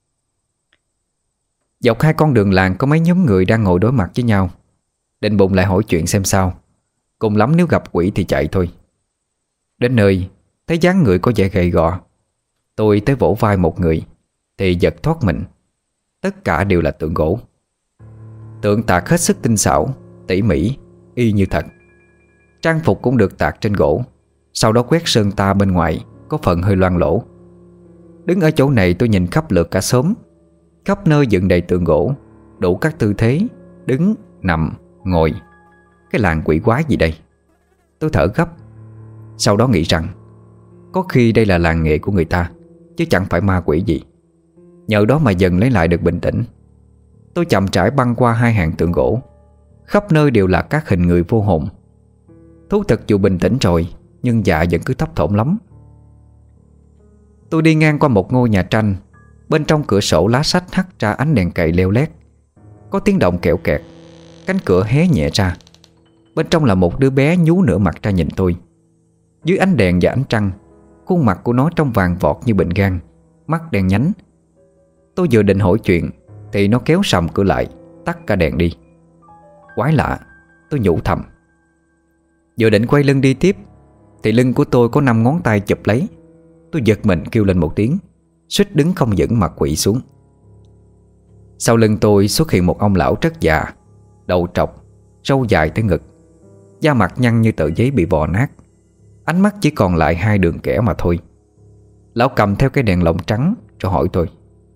Dọc hai con đường làng có mấy nhóm người đang ngồi đối mặt với nhau. Định bụng lại hỏi chuyện xem sao. Cùng lắm nếu gặp quỷ thì chạy thôi. Đến nơi thấy dáng người có vẻ gầy gò. Tôi tới vỗ vai một người thì giật thoát mình. Tất cả đều là tượng gỗ. Tượng tạc hết sức tinh xảo, tỉ mỉ, y như thật. Trang phục cũng được tạc trên gỗ, sau đó quét sơn ta bên ngoài, có phần hơi loang lỗ. Đứng ở chỗ này tôi nhìn khắp lượt cả xóm. Khắp nơi dựng đầy tượng gỗ, đủ các tư thế, đứng, nằm, ngồi. Cái làng quỷ quái gì đây? Tôi thở gấp. Sau đó nghĩ rằng có khi đây là làng nghề của người ta, chứ chẳng phải ma quỷ gì. Nhờ đó mà dần lấy lại được bình tĩnh. Tôi chậm rãi băng qua hai hàng tượng gỗ. Khắp nơi đều là các hình người vô hồn. Thú thật dù bình tĩnh rồi, nhưng dạ vẫn cứ thấp thỏm lắm. Tôi đi ngang qua một ngôi nhà tranh. Bên trong cửa sổ lá sách hắt ra ánh đèn cậy leo lét. Có tiếng động kẹo kẹt. Cánh cửa hé nhẹ ra. Bên trong là một đứa bé nhú nửa mặt ra nhìn tôi. Dưới ánh đèn và ánh trăng, khuôn mặt của nó trông vàng vọt như bệnh gan, mắt đen nhánh. Tôi vừa định hỏi chuyện thì nó kéo sầm cửa lại, tắt cả đèn đi. Quái lạ, tôi nhủ thầm. Vừa định quay lưng đi tiếp thì lưng của tôi có năm ngón tay chụp lấy. Tôi giật mình kêu lên một tiếng, suýt đứng không vững mà quỵ xuống. Sau lưng tôi xuất hiện một ông lão rất già, đầu trọc, râu dài tới ngực, da mặt nhăn như tờ giấy bị vò nát. Ánh mắt chỉ còn lại hai đường kẻ mà thôi. Lão cầm theo cái đèn lồng trắng rồi hỏi tôi: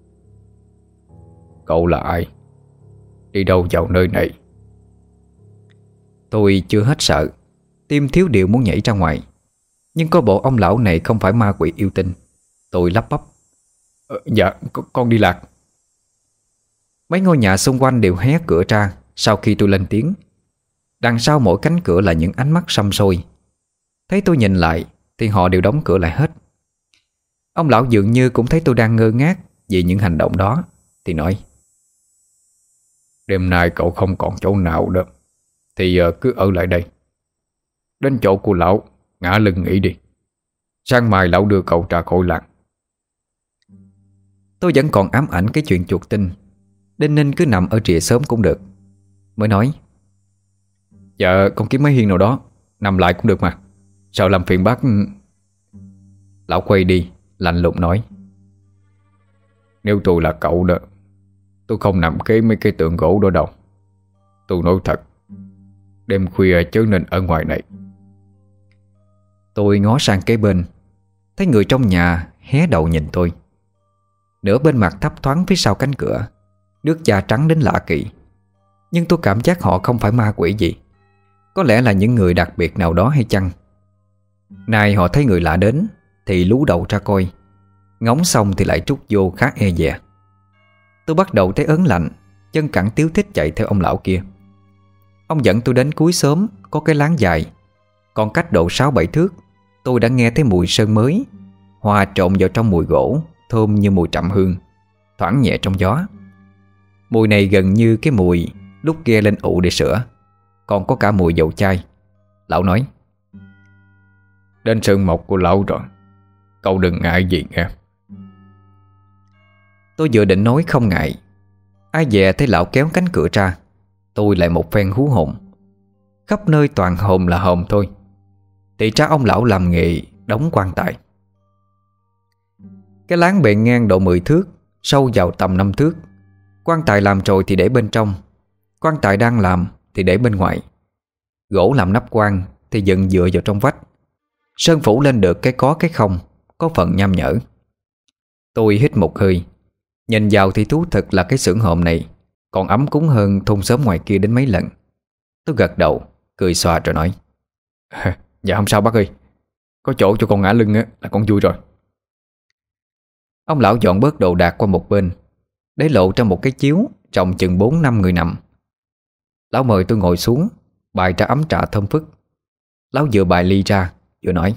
"Cậu là ai? Đi đâu vào nơi này?" Tôi chưa hết sợ, tim thiếu điệu muốn nhảy ra ngoài. Nhưng có bộ ông lão này không phải ma quỷ yêu tinh. Tôi lắp bắp: ờ, Dạ con, con đi lạc. Mấy ngôi nhà xung quanh đều hé cửa ra sau khi tôi lên tiếng. Đằng sau mỗi cánh cửa là những ánh mắt săm sôi. Thấy tôi nhìn lại thì họ đều đóng cửa lại hết. Ông lão dường như cũng thấy tôi đang ngơ ngác vì những hành động đó, thì nói: "Đêm nay cậu không còn chỗ nào đâu, thì uh, cứ ở lại đây. Đến chỗ của lão, ngã lưng nghỉ đi. Sáng mai lão đưa cậu ra khỏi làng." Tôi vẫn còn ám ảnh cái chuyện chuột tinh, đinh ninh cứ nằm ở rìa xóm cũng được. Mới nói: "Dạ con kiếm mấy hiên nào đó nằm lại cũng được mà, sợ làm phiền bác." Lão quay đi, lạnh lùng nói: "Nếu tôi là cậu đó, tôi không nằm kế mấy cái tượng gỗ đó đâu. Tôi nói thật, đêm khuya chớ nên ở ngoài này." Tôi ngó sang kế bên, thấy người trong nhà hé đầu nhìn tôi. Nửa bên mặt thấp thoáng phía sau cánh cửa, nước da trắng đến lạ kỳ. Nhưng tôi cảm giác họ không phải ma quỷ gì. Có lẽ là những người đặc biệt nào đó hay chăng. Nay họ thấy người lạ đến thì lú đầu ra coi, ngóng xong thì lại trút vô khá e dè. Tôi bắt đầu thấy ớn lạnh, chân cẳng tiếu thích chạy theo ông lão kia. Ông dẫn tôi đến cuối xóm có cái láng dài. Còn cách độ sáu bảy thước, tôi đã nghe thấy mùi sơn mới hòa trộn vào trong mùi gỗ, thơm như mùi trầm hương, thoảng nhẹ trong gió. Mùi này gần như cái mùi lúc ghe lên ụ để sửa. Còn có cả mùi dầu chai. Lão nói: "Đến sơn mộc của lão rồi, cậu đừng ngại gì nghe." Tôi vừa định nói không ngại, ai dè thấy lão kéo cánh cửa ra. Tôi lại một phen hú hồn. Khắp nơi toàn hồn là hồn thôi. Thì ra ông lão làm nghề đóng quan tài. Cái láng bề ngang độ mười thước, sâu vào tầm năm thước. Quan tài làm rồi thì để bên trong, quan tài đang làm thì để bên ngoài. Gỗ làm nắp quan thì dựng dựa vào trong vách. Sơn phủ lên được cái có cái không, có phần nham nhở. Tôi hít một hơi. Nhìn vào thì thú thật là cái xưởng hòm này còn ấm cúng hơn thôn xóm ngoài kia đến mấy lần. Tôi gật đầu, cười xòa rồi nói: "Dạ không sao bác ơi, có chỗ cho con ngã lưng á, là con vui rồi." Ông lão dọn bớt đồ đạc qua một bên, để lộ ra một cái chiếu trồng chừng bốn năm người nằm. Lão mời tôi ngồi xuống, bày ra ấm trà thơm phức. Lão vừa bài ly ra vừa nói: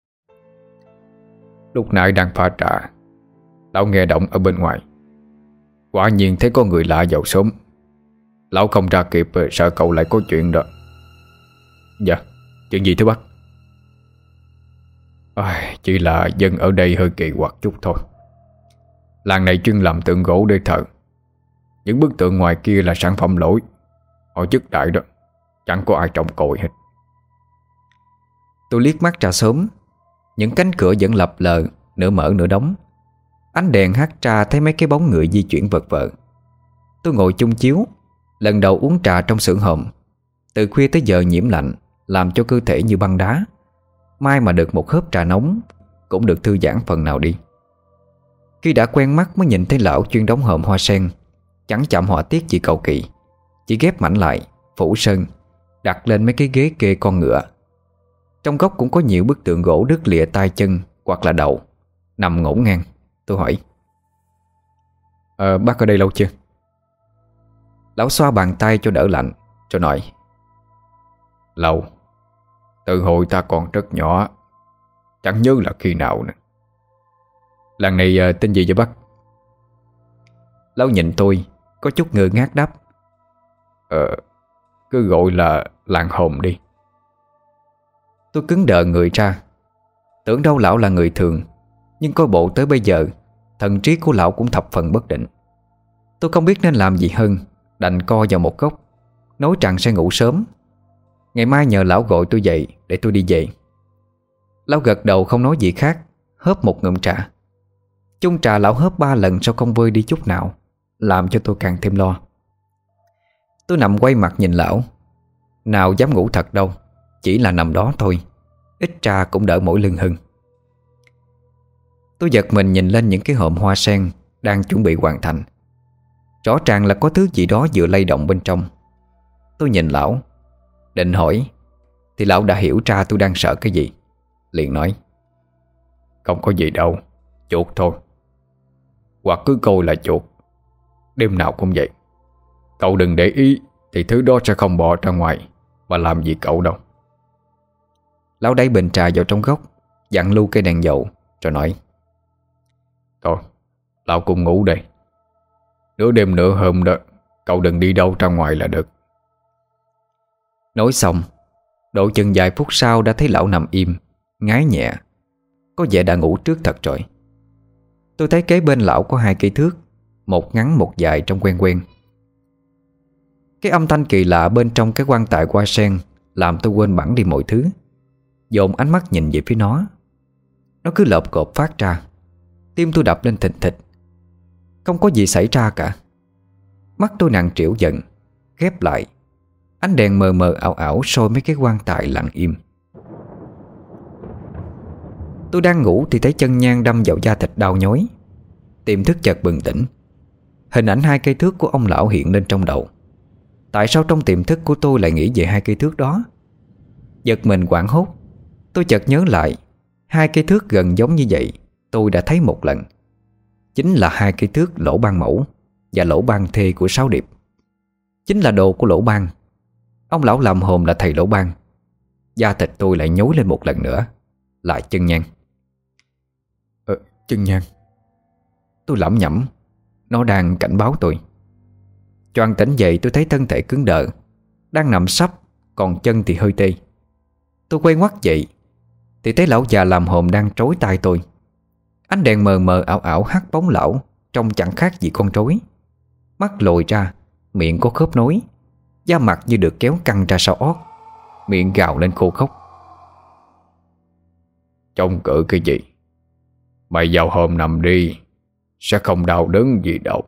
"Lúc nãy đang pha trà, lão nghe động ở bên ngoài. Quả nhiên thấy có người lạ vào xóm. Lão không ra kịp, sợ cậu lại có chuyện đó." "Dạ, chuyện gì thưa bác?" À, chỉ là dân ở đây hơi kỳ quặc chút thôi. Làng này chuyên làm tượng gỗ để thờ. Những bức tượng ngoài kia là sản phẩm lỗi. Họ chức đại đó, chẳng có ai trông coi hết." Tôi liếc mắt ra xóm. Những cánh cửa vẫn lập lờ, nửa mở nửa đóng. Ánh đèn hắt ra thấy mấy cái bóng người di chuyển vật vờ. Tôi ngồi chung chiếu, lần đầu uống trà trong xưởng hòm. Từ khuya tới giờ nhiễm lạnh, làm cho cơ thể như băng đá. Mai mà được một hớp trà nóng cũng được thư giãn phần nào đi. Khi đã quen mắt mới nhìn thấy lão chuyên đóng hòm hoa sen, chẳng chậm họa tiết gì cầu kỳ, chỉ ghép mảnh lại, phủ sơn, đặt lên mấy cái ghế kê con ngựa. Trong góc cũng có nhiều bức tượng gỗ đứt lìa tay chân hoặc là đầu nằm ngổn ngang. Tôi hỏi: Ờ bác ở đây lâu chưa? Lão xoa bàn tay cho đỡ lạnh rồi nói: Lâu. Từ hồi ta còn rất nhỏ, chẳng nhớ là khi nào nữa. Làng này uh, tên gì vậy bác? Lão nhìn tôi có chút ngơ ngác đáp: Ờ cứ gọi là làng Hồng đi. Tôi cứng đờ người ra, tưởng đâu lão là người thường, nhưng coi bộ tới bây giờ thần trí của lão cũng thập phần bất định. Tôi không biết nên làm gì hơn, đành co vào một góc, nói rằng sẽ ngủ sớm, ngày mai nhờ lão gọi tôi dậy để tôi đi về. Lão gật đầu không nói gì khác, hớp một ngụm trà. Chung trà lão hớp ba lần sao không vơi đi chút nào, làm cho tôi càng thêm lo. Tôi nằm quay mặt nhìn lão, nào dám ngủ thật đâu, chỉ là nằm đó thôi, ít trà cũng đỡ mỏi lưng hơn. Tôi giật mình nhìn lên những cái hòm hoa sen đang chuẩn bị hoàn thành. Rõ ràng là có thứ gì đó vừa lay động bên trong. Tôi nhìn lão, định hỏi thì lão đã hiểu ra tôi đang sợ cái gì, liền nói: Không có gì đâu, chuột thôi. Hoặc cứ coi là chuột, đêm nào cũng vậy. Cậu đừng để ý thì thứ đó sẽ không bò ra ngoài mà làm gì cậu đâu. Lão đẩy bình trà vào trong góc, dặn lu cây đèn dầu rồi nói: Thôi, lão cùng ngủ đây. Nửa đêm nửa hôm đó, cậu đừng đi đâu ra ngoài là được. Nói xong, độ chừng vài phút sau đã thấy lão nằm im, ngái nhẹ, có vẻ đã ngủ trước thật rồi. Tôi thấy kế bên lão có hai cây thước, một ngắn một dài trông quen quen. Cái âm thanh kỳ lạ bên trong cái quan tài hoa sen làm tôi quên bẵng đi mọi thứ, dồn ánh mắt nhìn về phía nó. Nó cứ lợp cộp phát ra, tim tôi đập lên thình thịch. Không có gì xảy ra cả. Mắt tôi nặng trĩu giận, khép lại. Ánh đèn mờ mờ ảo ảo soi mấy cái quan tài lặng im. Tôi đang ngủ thì thấy chân nhang đâm vào da thịt đau nhói. Tiềm thức chợt bừng tỉnh. Hình ảnh hai cây thước của ông lão hiện lên trong đầu. Tại sao trong tiềm thức của tôi lại nghĩ về hai cây thước đó? Giật mình hoảng hốt, tôi chợt nhớ lại hai cây thước gần giống như vậy tôi đã thấy một lần. Chính là hai cây thước lỗ ban mẫu và lỗ ban thê của Sáu Điệp. Chính là đồ của lỗ ban. Ông lão làm hồn là thầy lỗ ban. Da thịt tôi lại nhối lên một lần nữa. Lại chân nhang. Ờ, chân nhang. Tôi lẩm nhẩm, nó đang cảnh báo tôi. Choàng tỉnh dậy tôi thấy thân thể cứng đờ, đang nằm sấp, còn chân thì hơi tê. Tôi quay ngoắt dậy thì thấy lão già làm hồn đang trói tay tôi. Ánh đèn mờ mờ ảo ảo hắt bóng lão, trông chẳng khác gì con rối. Mắt lồi ra, miệng có khớp nối, da mặt như được kéo căng ra sau ót, miệng gào lên khô khốc. Trông cự cái gì? Mày vào hòm nằm đi, sẽ không đau đớn gì đâu.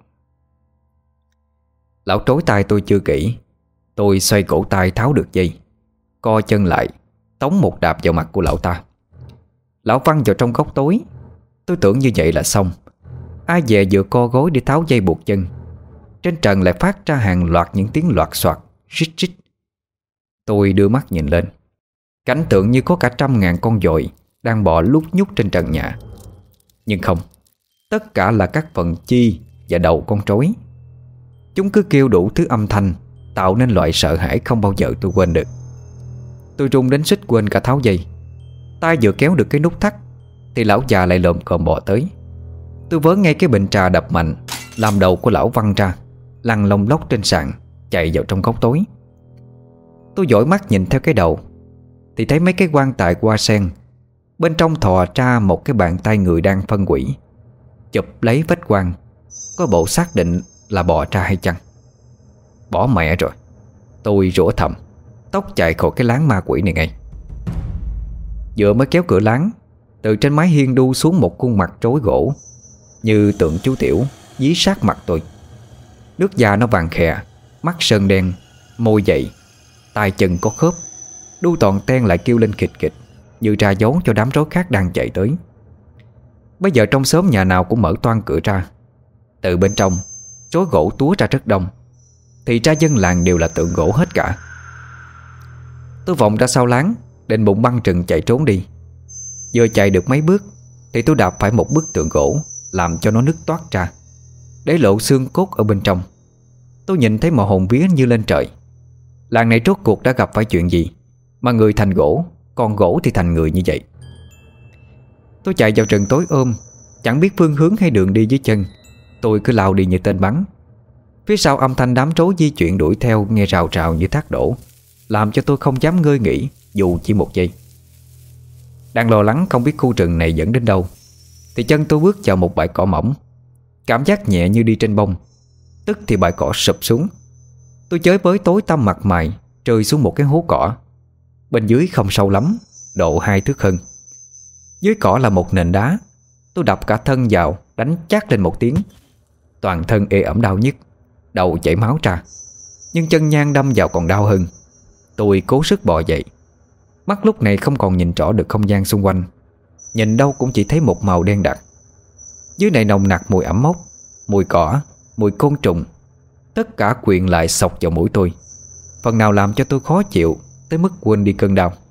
Lão trối tay tôi chưa kỹ. Tôi xoay cổ tay tháo được dây, co chân lại, tống một đạp vào mặt của lão ta. Lão văng vào trong góc tối. Tôi tưởng như vậy là xong. Ai về vừa co gối để tháo dây buộc chân, trên trần lại phát ra hàng loạt những tiếng loạt soạt, rít rít. Tôi đưa mắt nhìn lên. Cảnh tượng như có cả trăm ngàn con dội đang bò lút nhút trên trần nhà. Nhưng không, tất cả là các phần chi và đầu con trối. Chúng cứ kêu đủ thứ âm thanh, tạo nên loại sợ hãi không bao giờ tôi quên được. Tôi run đến suýt quên cả tháo dây. Tay vừa kéo được cái nút thắt thì lão già lại lồm cồm bò tới. Tôi vớ ngay cái bình trà đập mạnh, làm đầu của lão văng ra, lăn lông lóc trên sàn, chạy vào trong góc tối. Tôi dõi mắt nhìn theo cái đầu thì thấy mấy cái quan tài hoa sen, bên trong thò ra một cái bàn tay người đang phân hủy, chụp lấy vết quan, có bộ xác định là bò ra hay chăng. Bỏ mẹ rồi, tôi rủa thầm, tóc chạy khỏi cái láng ma quỷ này ngay. Vừa mới kéo cửa láng, từ trên mái hiên đu xuống một khuôn mặt trối gỗ, như tượng chú tiểu dí sát mặt tôi. Nước da nó vàng khè, mắt sơn đen, môi dậy, tay chân có khớp, đu toàn ten lại kêu lên khịch khịch, như ra dấu cho đám rối khác đang chạy tới. Bây giờ trong xóm nhà nào cũng mở toang cửa ra. Từ bên trong, rối gỗ túa ra rất đông. Thì ra dân làng đều là tượng gỗ hết cả. Tôi vòng ra sau láng, định bụng băng trừng chạy trốn đi. Vừa chạy được mấy bước thì tôi đạp phải một bức tượng gỗ, làm cho nó nứt toát ra, để lộ xương cốt ở bên trong. Tôi nhìn thấy mồ hồn vía như lên trời. Làng này rốt cuộc đã gặp phải chuyện gì mà người thành gỗ, còn gỗ thì thành người như vậy? Tôi chạy vào rừng tối ôm, chẳng biết phương hướng hay đường đi dưới chân. Tôi cứ lao đi như tên bắn. Phía sau âm thanh đám rối di chuyển đuổi theo nghe rào rào như thác đổ, làm cho tôi không dám ngơi nghỉ dù chỉ một giây. Đang lo lắng không biết khu rừng này dẫn đến đâu thì chân tôi bước vào một bãi cỏ mỏng. Cảm giác nhẹ như đi trên bông. Tức thì bãi cỏ sụp xuống. Tôi chới với tối tăm mặt mày, rơi xuống một cái hố cỏ. Bên dưới không sâu lắm, độ hai thước hơn. Dưới cỏ là một nền đá. Tôi đập cả thân vào, đánh chát lên một tiếng. Toàn thân ê ẩm đau nhức, đầu chảy máu ra. Nhưng chân nhang đâm vào còn đau hơn. Tôi cố sức bò dậy. Mắt lúc này không còn nhìn rõ được không gian xung quanh. Nhìn đâu cũng chỉ thấy một màu đen đặc. Dưới này nồng nặc mùi ẩm mốc, mùi cỏ, mùi côn trùng. Tất cả quyện lại xộc vào mũi tôi, phần nào làm cho tôi khó chịu tới mức quên đi cơn đau.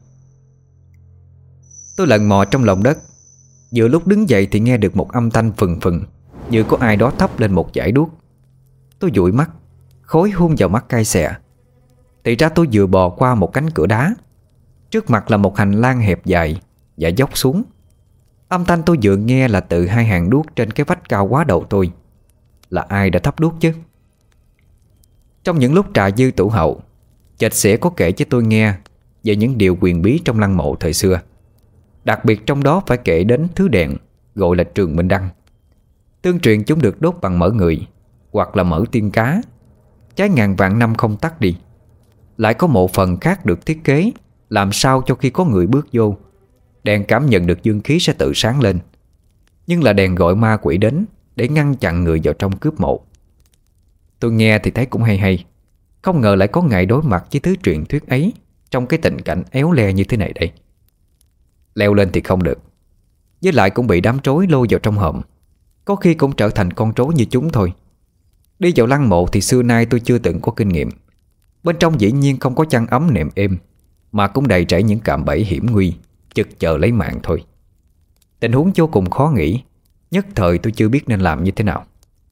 Tôi lần mò trong lòng đất. Vừa lúc đứng dậy thì nghe được một âm thanh phừng phừng, như có ai đó thắp lên một dải đuốc. Tôi dụi mắt, khói hun vào mắt cay xè. Thì ra tôi vừa bò qua một cánh cửa đá. Trước mặt là một hành lang hẹp dài và dốc xuống. Âm thanh tôi vừa nghe là từ hai hàng đuốc trên cái vách cao quá đầu tôi. Là ai đã thắp đuốc chứ? Trong những lúc trà dư tủ hậu, chợt sẽ có kể cho tôi nghe về những điều quyền bí trong lăng mộ thời xưa. Đặc biệt trong đó phải kể đến thứ đèn gọi là trường minh đăng. Tương truyền chúng được đốt bằng mỡ người hoặc là mỡ tiên cá, cháy ngàn vạn năm không tắt đi. Lại có một phần khác được thiết kế làm sao cho khi có người bước vô, đèn cảm nhận được dương khí sẽ tự sáng lên. Nhưng là đèn gọi ma quỷ đến để ngăn chặn người vào trong cướp mộ. Tôi nghe thì thấy cũng hay hay. Không ngờ lại có ngày đối mặt với thứ truyền thuyết ấy trong cái tình cảnh éo le như thế này đây. Leo lên thì không được, với lại cũng bị đám rối lôi vào trong hòm. Có khi cũng trở thành con rối như chúng thôi. Đi vào lăng mộ thì xưa nay tôi chưa từng có kinh nghiệm. Bên trong dĩ nhiên không có chăn ấm nệm êm, mà cũng đầy rẫy những cạm bẫy hiểm nguy, chực chờ lấy mạng thôi. Tình huống vô cùng khó nghĩ. Nhất thời tôi chưa biết nên làm như thế nào.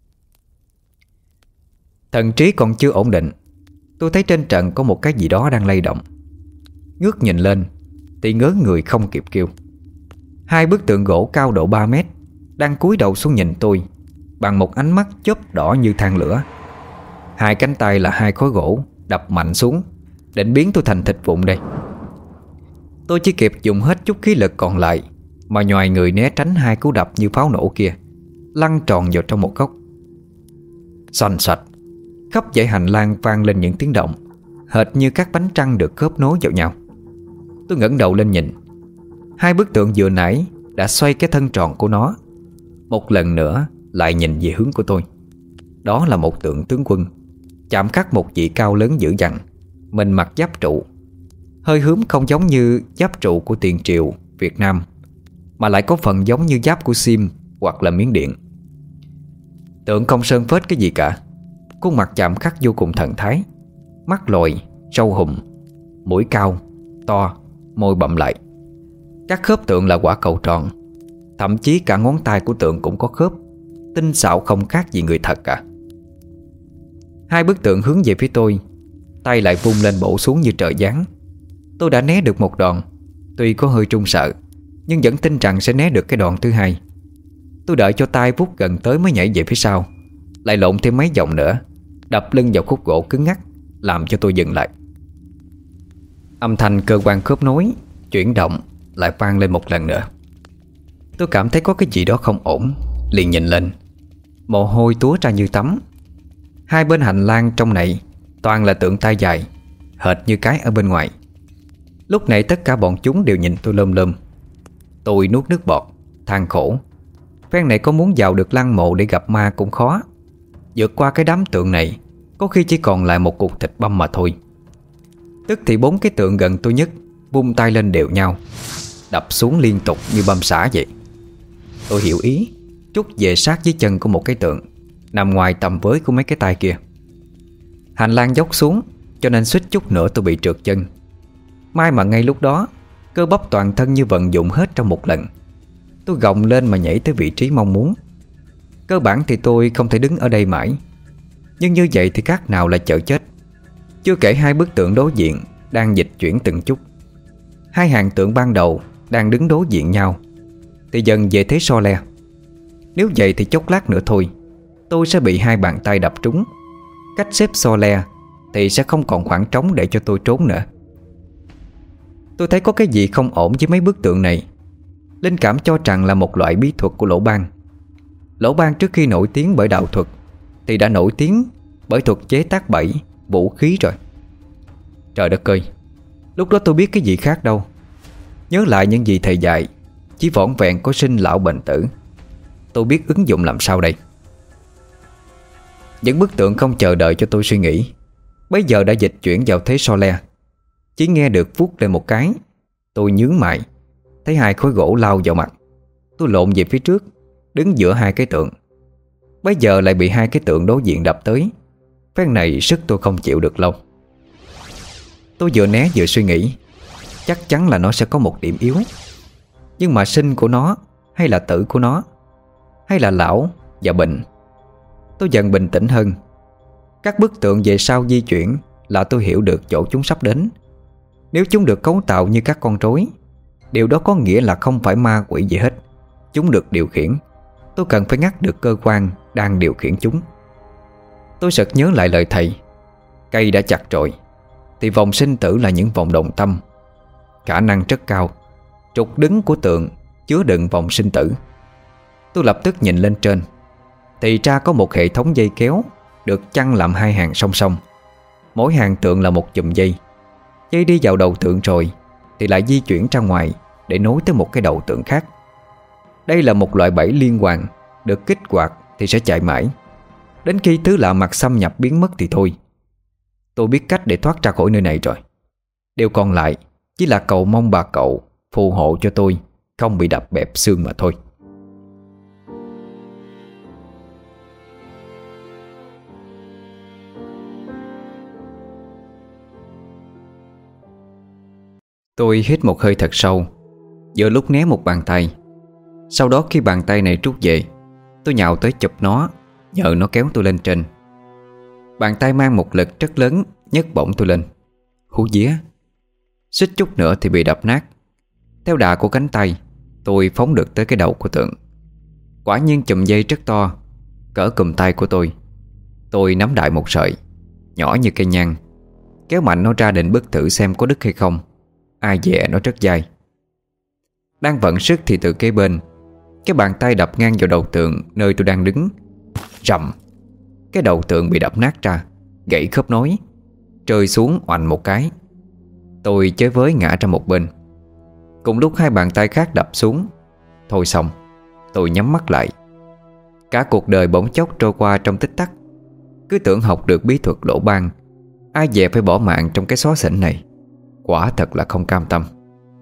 Thần trí còn chưa ổn định, tôi thấy trên trận có một cái gì đó đang lay động. Ngước nhìn lên thì ngớ người không kịp kêu. Hai bức tượng gỗ cao độ ba mét đang cúi đầu xuống nhìn tôi bằng một ánh mắt chớp đỏ như than lửa. Hai cánh tay là hai khối gỗ đập mạnh xuống, định biến tôi thành thịt vụn đây. Tôi chỉ kịp dùng hết chút khí lực còn lại mà nhoài người né tránh hai cú đập như pháo nổ kia, lăn tròn vào trong một góc. Xoành xoạch, khắp dãy hành lang vang lên những tiếng động hệt như các bánh trăng được khớp nối vào nhau. Tôi ngẩng đầu lên nhìn. Hai bức tượng vừa nãy đã xoay cái thân tròn của nó, một lần nữa lại nhìn về hướng của tôi. Đó là một tượng tướng quân, chạm khắc một vị cao lớn dữ dằn, mình mặc giáp trụ. Hơi hướng không giống như giáp trụ của tiền triều Việt Nam, mà lại có phần giống như giáp của Sim hoặc là Miến Điện. Tượng không sơn phết cái gì cả. Khuôn mặt chạm khắc vô cùng thần thái, mắt lồi, sâu hùm, mũi cao, to, môi bậm lại. Các khớp tượng là quả cầu tròn. Thậm chí cả ngón tay của tượng cũng có khớp, tinh xảo không khác gì người thật cả. Hai bức tượng hướng về phía tôi, tay lại vung lên bổ xuống như trời giáng. Tôi đã né được một đòn, tuy có hơi trung sợ, nhưng vẫn tin rằng sẽ né được cái đòn thứ hai. Tôi đợi cho tay vút gần tới mới nhảy về phía sau, lại lộn thêm mấy vòng nữa, đập lưng vào khúc gỗ cứng ngắc, làm cho tôi dừng lại. Âm thanh cơ quan khớp nối chuyển động lại vang lên một lần nữa. Tôi cảm thấy có cái gì đó không ổn, liền nhìn lên. Mồ hôi túa ra như tắm. Hai bên hành lang trong này toàn là tượng tay dài, hệt như cái ở bên ngoài. Lúc này tất cả bọn chúng đều nhìn tôi lơm lơm. Tôi nuốt nước bọt, than khổ. Phen này có muốn vào được lăng mộ để gặp ma cũng khó. vượt qua cái đám tượng này có khi chỉ còn lại một cục thịt băm mà thôi. Tức thì bốn cái tượng gần tôi nhất vung tay lên đều nhau, đập xuống liên tục như băm xả vậy. Tôi hiểu ý, trút về sát dưới chân của một cái tượng nằm ngoài tầm với của mấy cái tay kia. Hành lang dốc xuống, cho nên suýt chút nữa tôi bị trượt chân. May mà ngay lúc đó cơ bắp toàn thân như vận dụng hết trong một lần. Tôi gồng lên mà nhảy tới vị trí mong muốn. Cơ bản thì tôi không thể đứng ở đây mãi, nhưng như vậy thì khác nào là chợ chết. Chưa kể hai bức tượng đối diện đang dịch chuyển từng chút. Hai hàng tượng ban đầu đang đứng đối diện nhau thì dần về thế so le. Nếu vậy thì chốc lát nữa thôi tôi sẽ bị hai bàn tay đập trúng. Cách xếp so le thì sẽ không còn khoảng trống để cho tôi trốn nữa. Tôi thấy có cái gì không ổn với mấy bức tượng này. Linh cảm cho rằng là một loại bí thuật của Lỗ Ban. Lỗ Ban trước khi nổi tiếng bởi đạo thuật thì đã nổi tiếng bởi thuật chế tác bẫy, vũ khí rồi. Trời đất ơi, lúc đó tôi biết cái gì khác đâu. Nhớ lại những gì thầy dạy, chỉ vỏn vẹn có sinh lão bệnh tử. Tôi biết ứng dụng làm sao đây. Những bức tượng không chờ đợi cho tôi suy nghĩ, bây giờ đã dịch chuyển vào thế so le. Chỉ nghe được vuốt lên một cái, tôi nhướng mày, thấy hai khối gỗ lao vào mặt. Tôi lộn về phía trước, đứng giữa hai cái tượng. Bây giờ lại bị hai cái tượng đối diện đập tới. Phen này sức tôi không chịu được lâu. Tôi vừa né vừa suy nghĩ, chắc chắn là nó sẽ có một điểm yếu. Nhưng mà sinh của nó, hay là tử của nó, hay là lão và bệnh? Tôi dần bình tĩnh hơn. Các bức tượng về sau di chuyển là tôi hiểu được chỗ chúng sắp đến. Nếu chúng được cấu tạo như các con rối, điều đó có nghĩa là không phải ma quỷ gì hết. Chúng được điều khiển. Tôi cần phải ngắt được cơ quan đang điều khiển chúng. Tôi sực nhớ lại lời thầy: cây đã chặt rồi thì vòng sinh tử là những vòng đồng tâm. Khả năng rất cao trục đứng của tượng chứa đựng vòng sinh tử. Tôi lập tức nhìn lên trên, thì ra có một hệ thống dây kéo được chăn làm hai hàng song song. Mỗi hàng tượng là một chùm dây. Dây đi vào đầu tượng rồi thì lại di chuyển ra ngoài để nối tới một cái đầu tượng khác. Đây là một loại bẫy liên hoàn, được kích hoạt thì sẽ chạy mãi, đến khi thứ lạ mặt xâm nhập biến mất thì thôi. Tôi biết cách để thoát ra khỏi nơi này rồi. Điều còn lại chỉ là cầu mong bà cậu phù hộ cho tôi không bị đập bẹp xương mà thôi. Tôi hít một hơi thật sâu, giữa lúc né một bàn tay. Sau đó khi bàn tay này rút về, tôi nhào tới chụp nó, nhờ nó kéo tôi lên trên. Bàn tay mang một lực rất lớn nhấc bổng tôi lên. Hú vía, suýt chút nữa thì bị đập nát. Theo đà của cánh tay, tôi phóng được tới cái đầu của tượng. Quả nhiên chùm dây rất to, cỡ cùm tay của tôi. Tôi nắm đại một sợi, nhỏ như cây nhang, kéo mạnh nó ra định bức thử xem có đứt hay không. Ai dè nó rất dai. Đang vận sức thì từ kế bên, cái bàn tay đập ngang vào đầu tượng nơi tôi đang đứng. Rầm, cái đầu tượng bị đập nát ra, gãy khớp nối, rơi xuống oành một cái. Tôi chới với ngã ra một bên. Cùng lúc hai bàn tay khác đập xuống. Thôi xong, tôi nhắm mắt lại. Cả cuộc đời bỗng chốc trôi qua trong tích tắc. Cứ tưởng học được bí thuật Lỗ Ban, ai dè phải bỏ mạng trong cái xó xỉnh này. Quả thật là không cam tâm.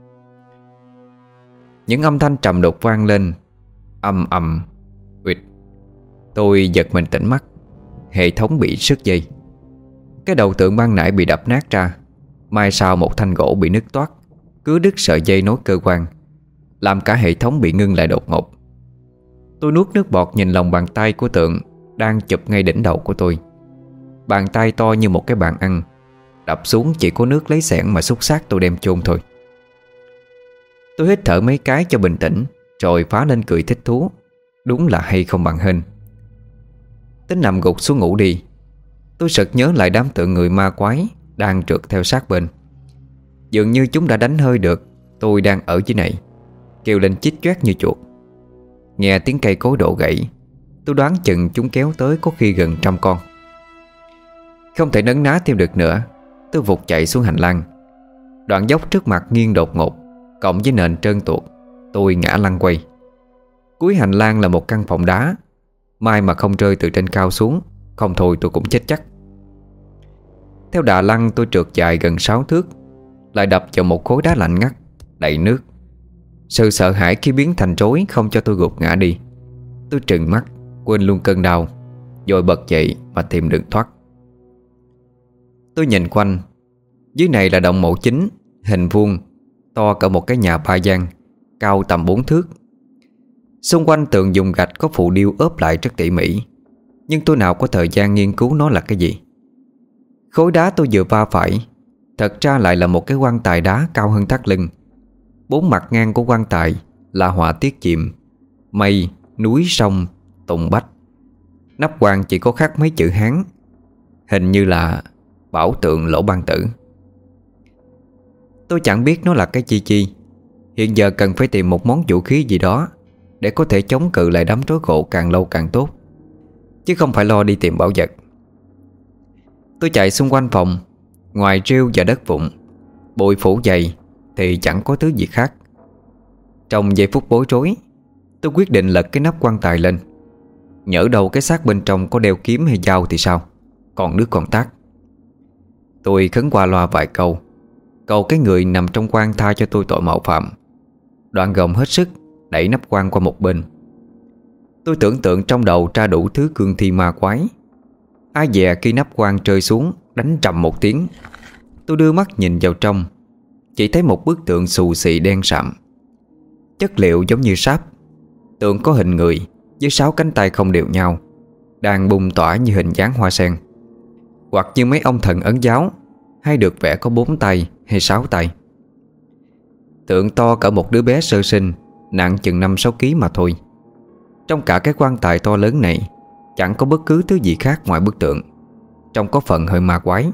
Những âm thanh trầm đục vang lên, ầm ầm, uỵt. Tôi giật mình tỉnh mắt. Hệ thống bị sứt dây. Cái đầu tượng ban nãy bị đập nát ra. Mai sau một thanh gỗ bị nứt toác, cứ đứt sợi dây nối cơ quan, làm cả hệ thống bị ngưng lại đột ngột. Tôi nuốt nước bọt nhìn lòng bàn tay của tượng đang chụp ngay đỉnh đầu của tôi. Bàn tay to như một cái bàn ăn, đập xuống chỉ có nước lấy xẻng mà xúc xác tôi đem chôn thôi. Tôi hít thở mấy cái cho bình tĩnh, rồi phá lên cười thích thú. Đúng là hay không bằng hên. Tính nằm gục xuống ngủ đi, tôi sực nhớ lại đám tượng người ma quái đang trượt theo sát bên. Dường như chúng đã đánh hơi được tôi đang ở dưới này, kêu lên chít choét như chuột. Nghe tiếng cây cối đổ gãy, tôi đoán chừng chúng kéo tới có khi gần trăm con. Không thể nấn ná thêm được nữa, tôi vụt chạy xuống hành lang. Đoạn dốc trước mặt nghiêng đột ngột, cộng với nền trơn tuột, tôi ngã lăn quay. Cuối hành lang là một căn phòng đá. May mà không rơi từ trên cao xuống, không thôi tôi cũng chết chắc. Theo đà lăn tôi trượt dài gần sáu thước, lại đập vào một khối đá lạnh ngắt đầy nước. Sự sợ hãi khi biến thành rối không cho tôi gục ngã đi. Tôi trừng mắt, quên luôn cơn đau, rồi bật dậy mà tìm đường thoát. Tôi nhìn quanh. Dưới này là động mộ chính, hình vuông, to cỡ một cái nhà ba gian, cao tầm bốn thước. Xung quanh tường dùng gạch có phụ điêu ốp lại rất tỉ mỉ, nhưng tôi nào có thời gian nghiên cứu nó là cái gì. Khối đá tôi vừa va phải thật ra lại là một cái quan tài đá cao hơn thắt lưng. Bốn mặt ngang của quan tài là họa tiết chìm: mây, núi, sông, tùng bách. Nắp quan chỉ có khắc mấy chữ Hán, hình như là bảo tượng Lỗ Ban Tử. Tôi chẳng biết nó là cái chi chi. Hiện giờ cần phải tìm một món vũ khí gì đó để có thể chống cự lại đám rối gỗ càng lâu càng tốt, chứ không phải lo đi tìm bảo vật. Tôi chạy xung quanh phòng. Ngoài rêu và đất vụn, bụi phủ dày thì chẳng có thứ gì khác. Trong giây phút bối rối, tôi quyết định lật cái nắp quan tài lên. Nhỡ đâu cái xác bên trong có đeo kiếm hay dao thì sao, còn nước còn tát. Tôi khấn qua loa vài câu, cầu cái người nằm trong quan tha cho tôi tội mạo phạm. Đoạn gồng hết sức đẩy nắp quan qua một bên. Tôi tưởng tượng trong đầu ra đủ thứ cương thi ma quái. Ai dè khi nắp quan rơi xuống đánh trầm một tiếng. Tôi đưa mắt nhìn vào trong, chỉ thấy một bức tượng xù xì đen sạm. Chất liệu giống như sáp. Tượng có hình người với sáu cánh tay không đều nhau, đang bung tỏa như hình dáng hoa sen, hoặc như mấy ông thần Ấn giáo, hay được vẽ có bốn tay hay sáu tay. Tượng to cỡ một đứa bé sơ sinh, nặng chừng năm sáu ký mà thôi. Trong cả cái quan tài to lớn này chẳng có bất cứ thứ gì khác ngoài bức tượng, trông có phần hơi ma quái.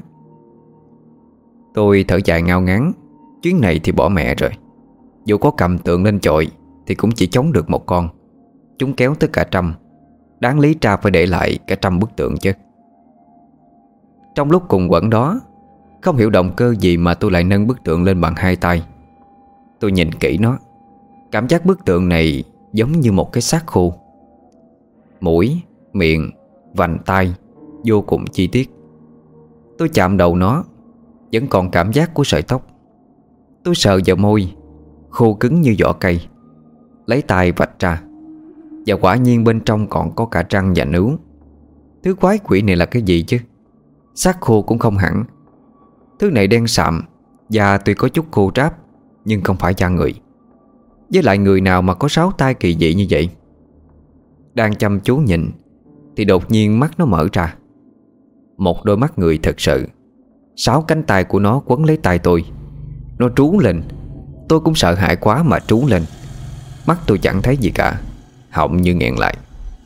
Tôi thở dài ngao ngán. Chuyến này thì bỏ mẹ rồi. Dù có cầm tượng lên chọi thì cũng chỉ chống được một con. Chúng kéo tới cả trăm. Đáng lý ra phải để lại cả trăm bức tượng chứ. Trong lúc cùng quẩn đó, không hiểu động cơ gì mà tôi lại nâng bức tượng lên bằng hai tay. Tôi nhìn kỹ nó, cảm giác bức tượng này giống như một cái xác khô. Mũi, miệng, vành tai vô cùng chi tiết. Tôi chạm đầu nó, vẫn còn cảm giác của sợi tóc. Tôi sờ vào môi, khô cứng như vỏ cây. Lấy tay vạch ra, và quả nhiên bên trong còn có cả răng và nướu. Thứ quái quỷ này là cái gì chứ? Xác khô cũng không hẳn. Thứ này đen sạm, da tuy có chút khô ráp, nhưng không phải da người. Với lại người nào mà có sáu tay kỳ dị như vậy? Đang chăm chú nhìn thì đột nhiên mắt nó mở ra. Một đôi mắt người thật sự. Sáu cánh tay của nó quấn lấy tay tôi. Nó trú lên. Tôi cũng sợ hãi quá mà trú lên. Mắt tôi chẳng thấy gì cả, họng như nghẹn lại.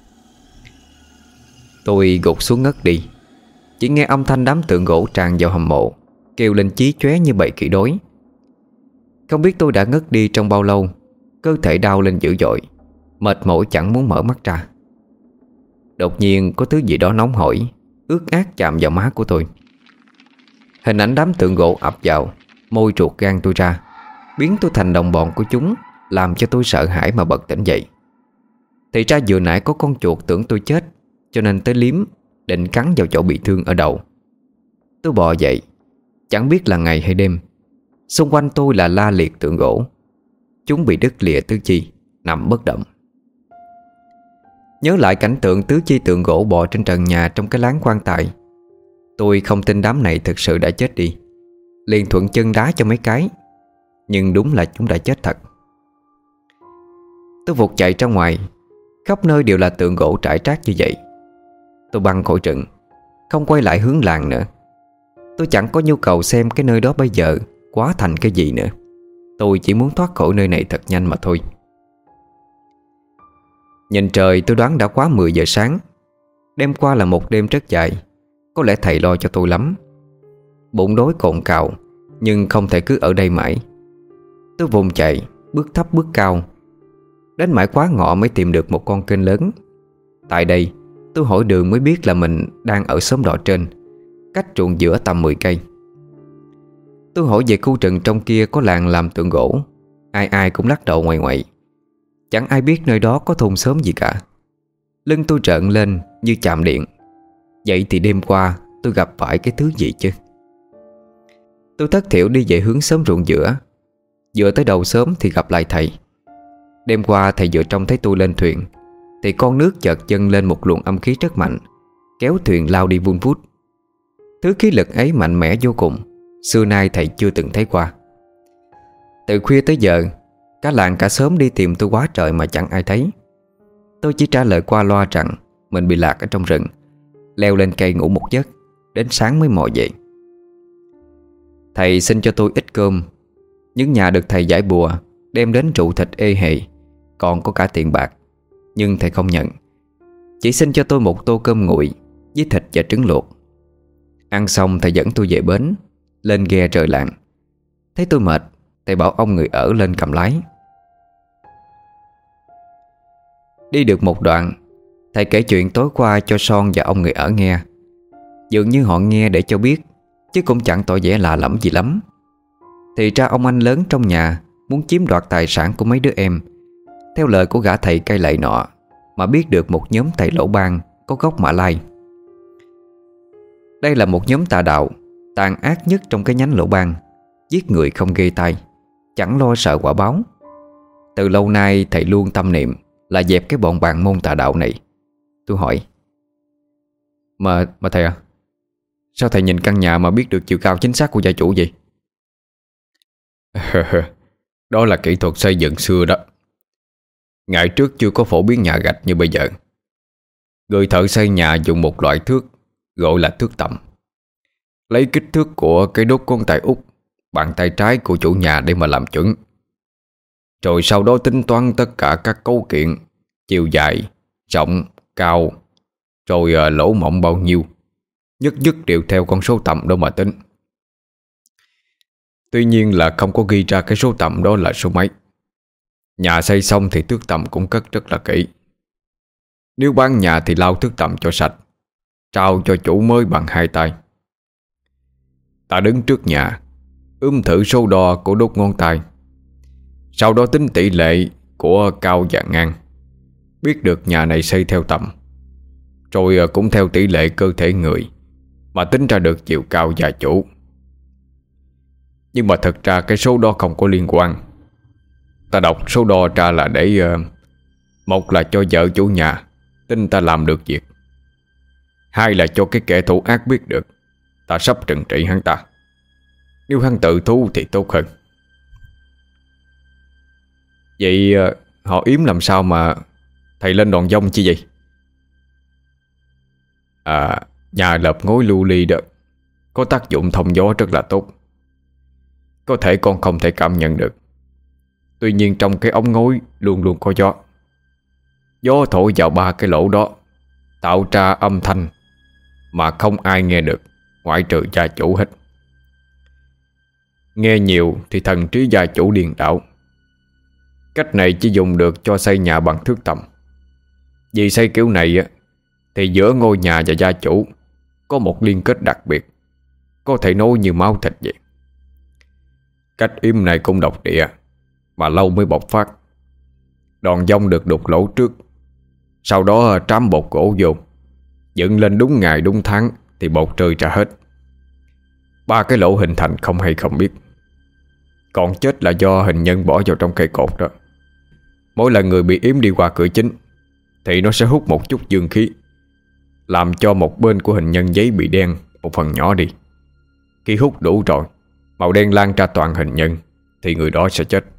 Tôi gục xuống ngất đi. Chỉ nghe âm thanh đám tượng gỗ tràn vào hầm mộ kêu lên chí chóe như bầy khỉ đói. Không biết tôi đã ngất đi trong bao lâu. Cơ thể đau lên dữ dội, mệt mỏi chẳng muốn mở mắt ra. Đột nhiên có thứ gì đó nóng hổi, ướt át chạm vào má của tôi. Hình ảnh đám tượng gỗ ập vào, môi ruột gan tôi ra, biến tôi thành đồng bọn của chúng, làm cho tôi sợ hãi mà bật tỉnh dậy. Thì ra vừa nãy có con chuột tưởng tôi chết, cho nên tới liếm, định cắn vào chỗ bị thương ở đầu. Tôi bò dậy, chẳng biết là ngày hay đêm. Xung quanh tôi là la liệt tượng gỗ. Chúng bị đứt lìa tứ chi, nằm bất động. Nhớ lại cảnh tượng tứ chi tượng gỗ bò trên trần nhà trong cái láng quan tài, tôi không tin đám này thực sự đã chết đi. Liền thuận chân đá cho mấy cái, nhưng đúng là chúng đã chết thật. Tôi vụt chạy ra ngoài. Khắp nơi đều là tượng gỗ trải trát như vậy. Tôi băng khỏi rừng, không quay lại hướng làng nữa. Tôi chẳng có nhu cầu xem cái nơi đó bây giờ quá thành cái gì nữa. Tôi chỉ muốn thoát khỏi nơi này thật nhanh mà thôi. Nhìn trời tôi đoán đã quá mười giờ sáng. Đêm qua là một đêm rất dài. Có lẽ thầy lo cho tôi lắm. Bụng đói cồn cào, nhưng không thể cứ ở đây mãi. Tôi vùng chạy, bước thấp bước cao. Đến mãi quá ngọ mới tìm được một con kênh lớn. Tại đây tôi hỏi đường mới biết là mình đang ở xóm đỏ trên, cách ruộng giữa tầm mười cây. Tôi hỏi về khu rừng trong kia có làng làm tượng gỗ. Ai ai cũng lắc đầu ngoại ngoại. Chẳng ai biết nơi đó có thôn xóm gì cả. Lưng tôi trợn lên như chạm điện. Vậy thì đêm qua tôi gặp phải cái thứ gì chứ? Tôi thất thểu đi về hướng xóm ruộng giữa. Vừa tới đầu xóm thì gặp lại thầy. Đêm qua thầy vừa trông thấy tôi lên thuyền thì con nước chợt dâng lên một luồng âm khí rất mạnh, kéo thuyền lao đi vun vút. Thứ khí lực ấy mạnh mẽ vô cùng, xưa nay thầy chưa từng thấy qua. Từ khuya tới giờ, cả làng cả xóm đi tìm tôi quá trời mà chẳng ai thấy. Tôi chỉ trả lời qua loa rằng mình bị lạc ở trong rừng, leo lên cây ngủ một giấc, đến sáng mới mò dậy. Thầy xin cho tôi ít cơm. Những nhà được thầy giải bùa đem đến rượu thịt ê hề, còn có cả tiền bạc, nhưng thầy không nhận. Chỉ xin cho tôi một tô cơm nguội với thịt và trứng luộc. Ăn xong thầy dẫn tôi về bến, lên ghe rời làng. Thấy tôi mệt, thầy bảo ông người ở lên cầm lái. Đi được một đoạn, thầy kể chuyện tối qua cho Son và ông người ở nghe. Dường như họ nghe để cho biết, chứ cũng chẳng tỏ vẻ lạ lẫm gì lắm. Thì ra ông anh lớn trong nhà muốn chiếm đoạt tài sản của mấy đứa em, theo lời của gã thầy cây lậy nọ, mà biết được một nhóm thầy lỗ ban có gốc Mã Lai. Đây là một nhóm tà đạo tàn ác nhất trong cái nhánh lỗ ban, giết người không ghê tai, chẳng lo sợ quả báo. Từ lâu nay thầy luôn tâm niệm là dẹp cái bọn bạn môn tà đạo này. Tôi hỏi: Mà, mà thầy à, sao thầy nhìn căn nhà mà biết được chiều cao chính xác của gia chủ vậy? Đó là kỹ thuật xây dựng xưa đó. Ngày trước chưa có phổ biến nhà gạch như bây giờ. Người thợ xây nhà dùng một loại thước gọi là thước tầm, lấy kích thước của cái đốt ngón tay út, bàn tay trái của chủ nhà để mà làm chuẩn. Rồi sau đó tính toán tất cả các cấu kiện, chiều dài, rộng, cao, rồi à, lỗ mỏng bao nhiêu, nhất nhất đều theo con số tầm đó mà tính. Tuy nhiên là không có ghi ra cái số tầm đó là số mấy. Nhà xây xong thì thước tầm cũng cất rất là kỹ. Nếu bán nhà thì lau thước tầm cho sạch, trao cho chủ mới bằng hai tay. Ta đứng trước nhà, ướm thử số đo của đốt ngón tay, sau đó tính tỷ lệ của cao và ngang, biết được nhà này xây theo tầm. Rồi cũng theo tỷ lệ cơ thể người mà tính ra được chiều cao gia chủ. Nhưng mà thật ra cái số đo không có liên quan. Ta đọc số đo ra là để uh, một là cho vợ chủ nhà tin ta làm được việc, hai là cho cái kẻ thủ ác biết được ta sắp trừng trị hắn ta. Nếu hắn tự thú thì tốt hơn. Vậy uh, họ yếm làm sao mà thầy lên đòn dông chi vậy? À, nhà lợp ngói lưu ly đó có tác dụng thông gió rất là tốt. Có thể con không thể cảm nhận được, tuy nhiên trong cái ống ngói luôn luôn có gió. Gió thổi vào ba cái lỗ đó, tạo ra âm thanh mà không ai nghe được ngoại trừ gia chủ hết. Nghe nhiều thì thần trí gia chủ điên đảo. Cách này chỉ dùng được cho xây nhà bằng thước tầm. Vì xây kiểu này thì giữa ngôi nhà và gia chủ có một liên kết đặc biệt, có thể nối như máu thịt vậy. Cách im này cũng độc địa, mà lâu mới bộc phát. Đòn dông được đục lỗ trước, sau đó trám bột gỗ vô, dựng lên đúng ngày đúng tháng thì bột rơi ra hết. Ba cái lỗ hình thành không hay không biết. Còn chết là do hình nhân bỏ vào trong cây cột đó. Mỗi lần người bị yếm đi qua cửa chính thì nó sẽ hút một chút dương khí, làm cho một bên của hình nhân giấy bị đen một phần nhỏ đi. Khi hút đủ rồi, màu đen lan ra toàn hình nhân thì người đó sẽ chết.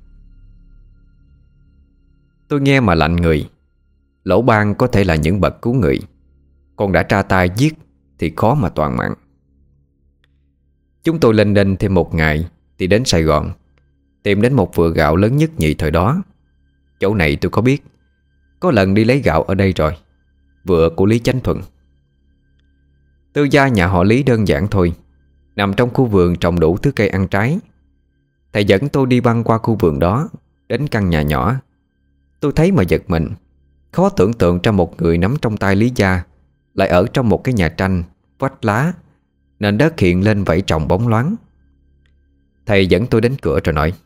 Tôi nghe mà lạnh người. Lỗ ban có thể là những bậc cứu người, còn đã tra tay giết thì khó mà toàn mạng. Chúng tôi lên đên thêm một ngày thì đến Sài Gòn, tìm đến một vựa gạo lớn nhất nhì thời đó. Chỗ này tôi có biết, có lần đi lấy gạo ở đây rồi, vựa của Lý Chánh Thuận. Tư gia nhà họ Lý đơn giản thôi, nằm trong khu vườn trồng đủ thứ cây ăn trái. Thầy dẫn tôi đi băng qua khu vườn đó, đến căn nhà nhỏ. Tôi thấy mà giật mình. Khó tưởng tượng ra một người nắm trong tay Lý gia lại ở trong một cái nhà tranh vách lá, nền đất hiện lên vảy trồng bóng loáng. Thầy dẫn tôi đến cửa rồi nói: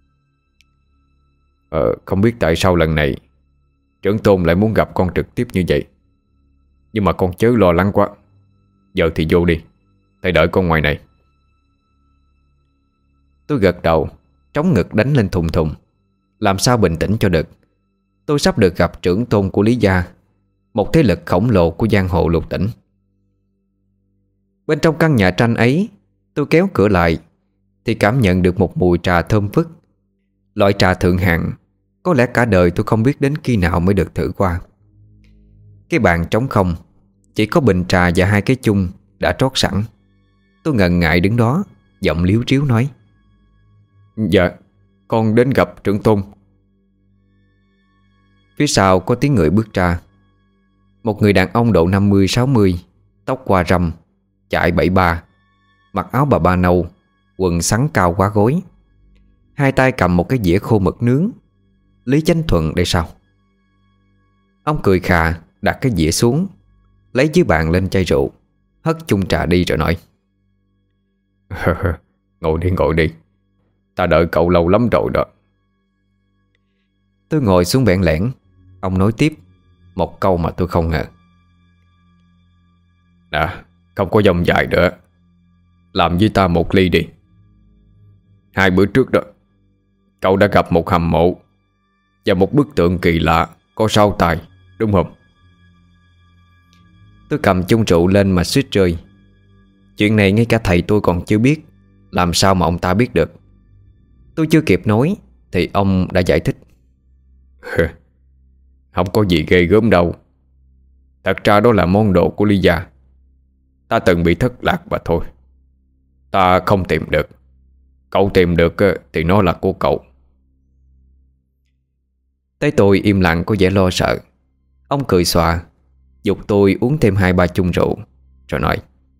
Ờ, không biết tại sao lần này trưởng tôn lại muốn gặp con trực tiếp như vậy. Nhưng mà con chớ lo lắng quá. Giờ thì vô đi, thầy đợi con ngoài này. Tôi gật đầu, trống ngực đánh lên thùng thùng. Làm sao bình tĩnh cho được. Tôi sắp được gặp trưởng tôn của Lý gia, một thế lực khổng lồ của giang hồ lục tỉnh. Bên trong căn nhà tranh ấy, tôi kéo cửa lại thì cảm nhận được một mùi trà thơm phức. Loại trà thượng hạng, có lẽ cả đời tôi không biết đến khi nào mới được thử qua. Cái bàn trống không, chỉ có bình trà và hai cái chung đã trót sẵn. Tôi ngần ngại đứng đó, giọng líu tríu nói: Dạ, con đến gặp trưởng tôn. Phía sau có tiếng người bước ra. Một người đàn ông độ năm mươi sáu mươi, tóc qua râm, chải bảy ba, mặc áo bà ba nâu, quần sắn cao quá gối, hai tay cầm một cái dĩa khô mực nướng. Lý Chánh Thuận đây sao? Ông cười khà, đặt cái dĩa xuống, lấy dưới bàn lên chai rượu, hất chung trà đi rồi nói: Ngồi đi ngồi đi, ta đợi cậu lâu lắm rồi đó. Tôi ngồi xuống bẽn lẽn. Ông nói tiếp một câu mà tôi không ngờ: Nè, không có dòng dài nữa, làm với ta một ly đi. Hai bữa trước đó, cậu đã gặp một hầm mộ và một bức tượng kỳ lạ có sao tài, đúng không? Tôi cầm chung rượu lên mà suýt rơi. Chuyện này ngay cả thầy tôi còn chưa biết, làm sao mà ông ta biết được? Tôi chưa kịp nói thì ông đã giải thích: Không có gì ghê gớm đâu. Thật ra đó là món đồ của Lý gia. Ta từng bị thất lạc và thôi. Ta không tìm được. Cậu tìm được thì nó là của cậu. Thấy tôi im lặng có vẻ lo sợ, ông cười xòa, giục tôi uống thêm hai ba chung rượu, rồi nói: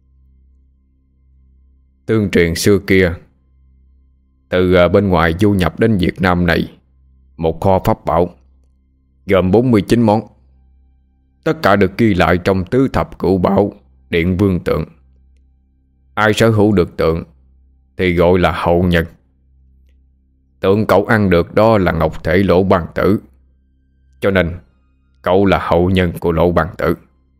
Tương truyền xưa kia, từ bên ngoài du nhập đến Việt Nam này một kho pháp bảo gồm bốn mươi chín món. Tất cả được ghi lại trong tứ thập cửu bảo Điện Vương Tượng. Ai sở hữu được tượng thì gọi là hậu nhân. Tượng cậu ăn được đó là ngọc thể Lỗ Ban Tử, cho nên cậu là hậu nhân của Lỗ Ban Tử.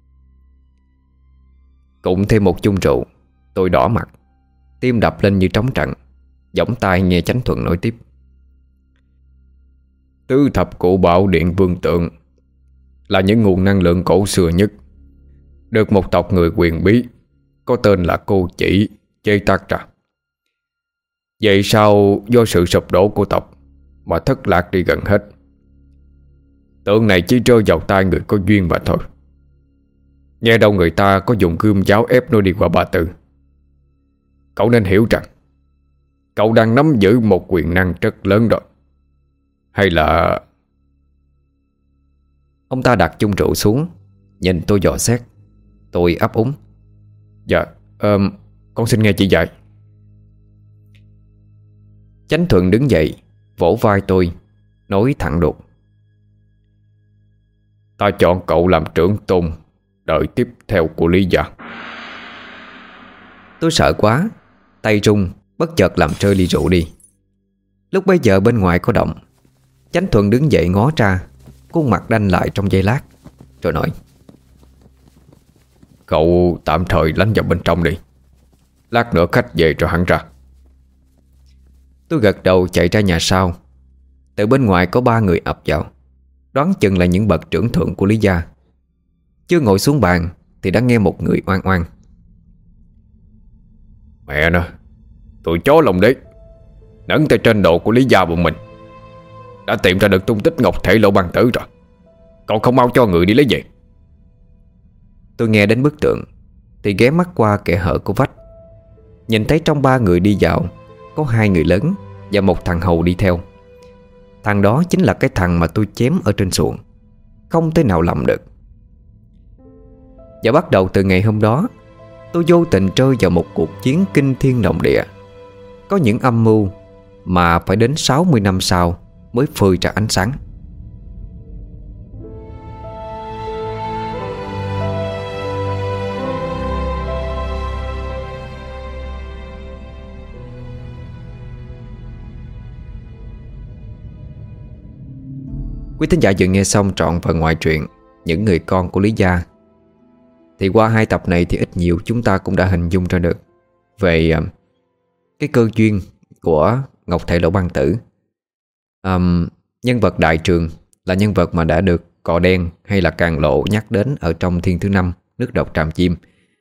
Cũng thêm một chung rượu, tôi đỏ mặt, tim đập lên như trống trận, giỏng tai nghe Chánh Thuận nói tiếp: Tứ thập cổ bảo Điện Vương Tượng là những nguồn năng lượng cổ xưa nhất, được một tộc người quyền bí có tên là Cô Chỉ chế tác ra. Vậy sao do sự sụp đổ của tộc mà thất lạc đi gần hết. Tượng này chỉ rơi vào tay người có duyên mà thôi. Nghe đâu người ta có dùng gươm giáo ép nó đi qua Ba Tư. Cậu nên hiểu rằng cậu đang nắm giữ một quyền năng rất lớn rồi. Hay là... Ông ta đặt chung rượu xuống, nhìn tôi dò xét. Tôi ấp úng: Dạ, um, con xin nghe chị dạy. Chánh Thuận đứng dậy, vỗ vai tôi, nói thẳng đột: Ta chọn cậu làm trưởng tôn đời tiếp theo của Lý gia. Tôi sợ quá, tay run, bất chợt làm rơi ly rượu đi. Lúc bấy giờ bên ngoài có động. Chánh Thuận đứng dậy ngó ra, khuôn mặt đanh lại trong giây lát, rồi nói: Cậu tạm thời lánh vào bên trong đi, lát nữa khách về rồi hẳn ra. Tôi gật đầu chạy ra nhà sau. Từ bên ngoài có ba người ập vào, đoán chừng là những bậc trưởng thượng của Lý gia. Chưa ngồi xuống bàn thì đã nghe một người oan oan: Mẹ nó, tụi chó lòng đấy, nấn tay trên độ của Lý gia bọn mình đã tìm ra được tung tích ngọc thể Lỗ Ban Tử rồi. Cậu không mau cho người đi lấy về. Tôi nghe đến bức tượng thì ghé mắt qua kẽ hở của vách, nhìn thấy trong ba người đi vào có hai người lớn và một thằng hầu đi theo. Thằng đó chính là cái thằng mà tôi chém ở trên xuồng, không thể nào lầm được. Và bắt đầu từ ngày hôm đó, tôi vô tình rơi vào một cuộc chiến kinh thiên động địa. Có những âm mưu mà phải đến sáu mươi năm sau mới phơi ra ánh sáng. Quý thính giả vừa nghe xong trọn phần ngoại truyện Những Người Con của Lý Gia. Thì qua hai tập này thì ít nhiều chúng ta cũng đã hình dung ra được về uh, cái cơ duyên của Ngọc Thể Lỗ Băng Tử. um, Nhân vật Đại Trường là nhân vật mà đã được Cò Đen hay là Càng Lộ nhắc đến ở trong Thiên Thứ Năm, Nước Độc Tràm Chim.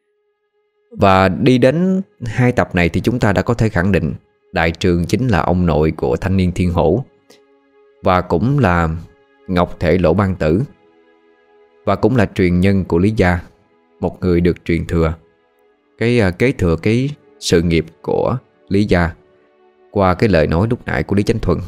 Và đi đến hai tập này thì chúng ta đã có thể khẳng định Đại Trường chính là ông nội của thanh niên Thiên Hổ, và cũng là Ngọc Thể Lỗ Băng Tử, và cũng là truyền nhân của Lý Gia, một người được truyền thừa cái kế thừa cái sự nghiệp của Lý Gia qua cái lời nói lúc nãy của Lý Chánh Thuần.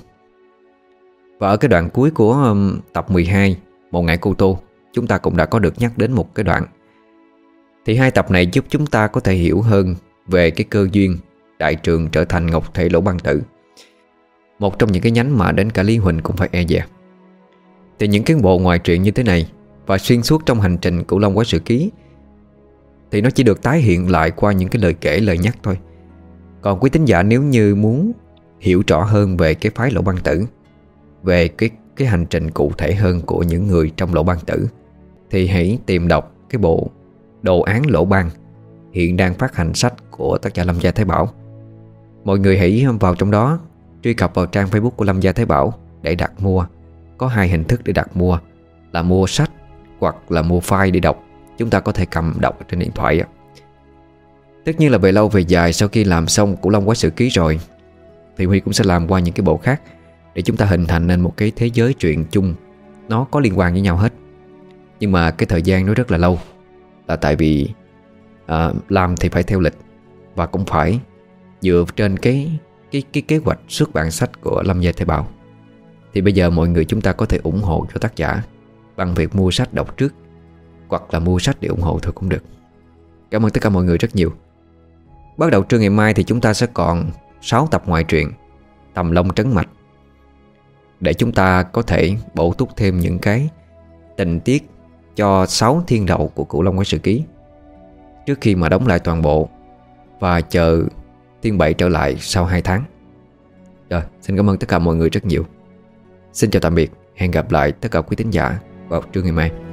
Và ở cái đoạn cuối của um, tập mười hai, Một Ngày Cô Tô, chúng ta cũng đã có được nhắc đến một cái đoạn. Thì hai tập này giúp chúng ta có thể hiểu hơn về cái cơ duyên Đại Trường trở thành Ngọc Thể Lỗ Băng Tử, một trong những cái nhánh mà đến cả Lý Huỳnh cũng phải e dè. Thì những cái bộ ngoại truyện như thế này và xuyên suốt trong hành trình Cửu Long Quái Sự Ký thì nó chỉ được tái hiện lại qua những cái lời kể, lời nhắc thôi. Còn quý thính giả nếu như muốn hiểu rõ hơn về cái phái Lỗ Băng Tử, về cái, cái hành trình cụ thể hơn của những người trong Lỗ Băng Tử, thì hãy tìm đọc cái bộ Đồ Án Lỗ Băng hiện đang phát hành sách của tác giả Lâm Gia Thái Bảo. Mọi người hãy vào trong đó, truy cập vào trang Facebook của Lâm Gia Thái Bảo để đặt mua. Có hai hình thức để đặt mua, là mua sách hoặc là mua file để đọc. Chúng ta có thể cầm đọc trên điện thoại. Tất nhiên là về lâu về dài, sau khi làm xong Cửu Long Quái Sự Ký rồi thì Huy cũng sẽ làm qua những cái bộ khác, để chúng ta hình thành nên một cái thế giới truyện chung, nó có liên quan với nhau hết. Nhưng mà cái thời gian nó rất là lâu, là tại vì à, làm thì phải theo lịch, và cũng phải dựa trên cái cái cái kế hoạch xuất bản sách của Lâm Gia Thái Bảo. Thì bây giờ mọi người chúng ta có thể ủng hộ cho tác giả bằng việc mua sách đọc trước, hoặc là mua sách để ủng hộ thôi cũng được. Cảm ơn tất cả mọi người rất nhiều. Bắt đầu trưa ngày mai thì chúng ta sẽ còn sáu tập ngoại truyện Tầm Long Trấn Mạch, để chúng ta có thể bổ túc thêm những cái tình tiết cho sáu thiên đầu của Cửu Long Quái Sự Ký, trước khi mà đóng lại toàn bộ và chờ Thiên Bảy trở lại sau hai tháng. Rồi, xin cảm ơn tất cả mọi người rất nhiều. Xin chào tạm biệt, hẹn gặp lại tất cả quý thính giả vào trưa ngày mai.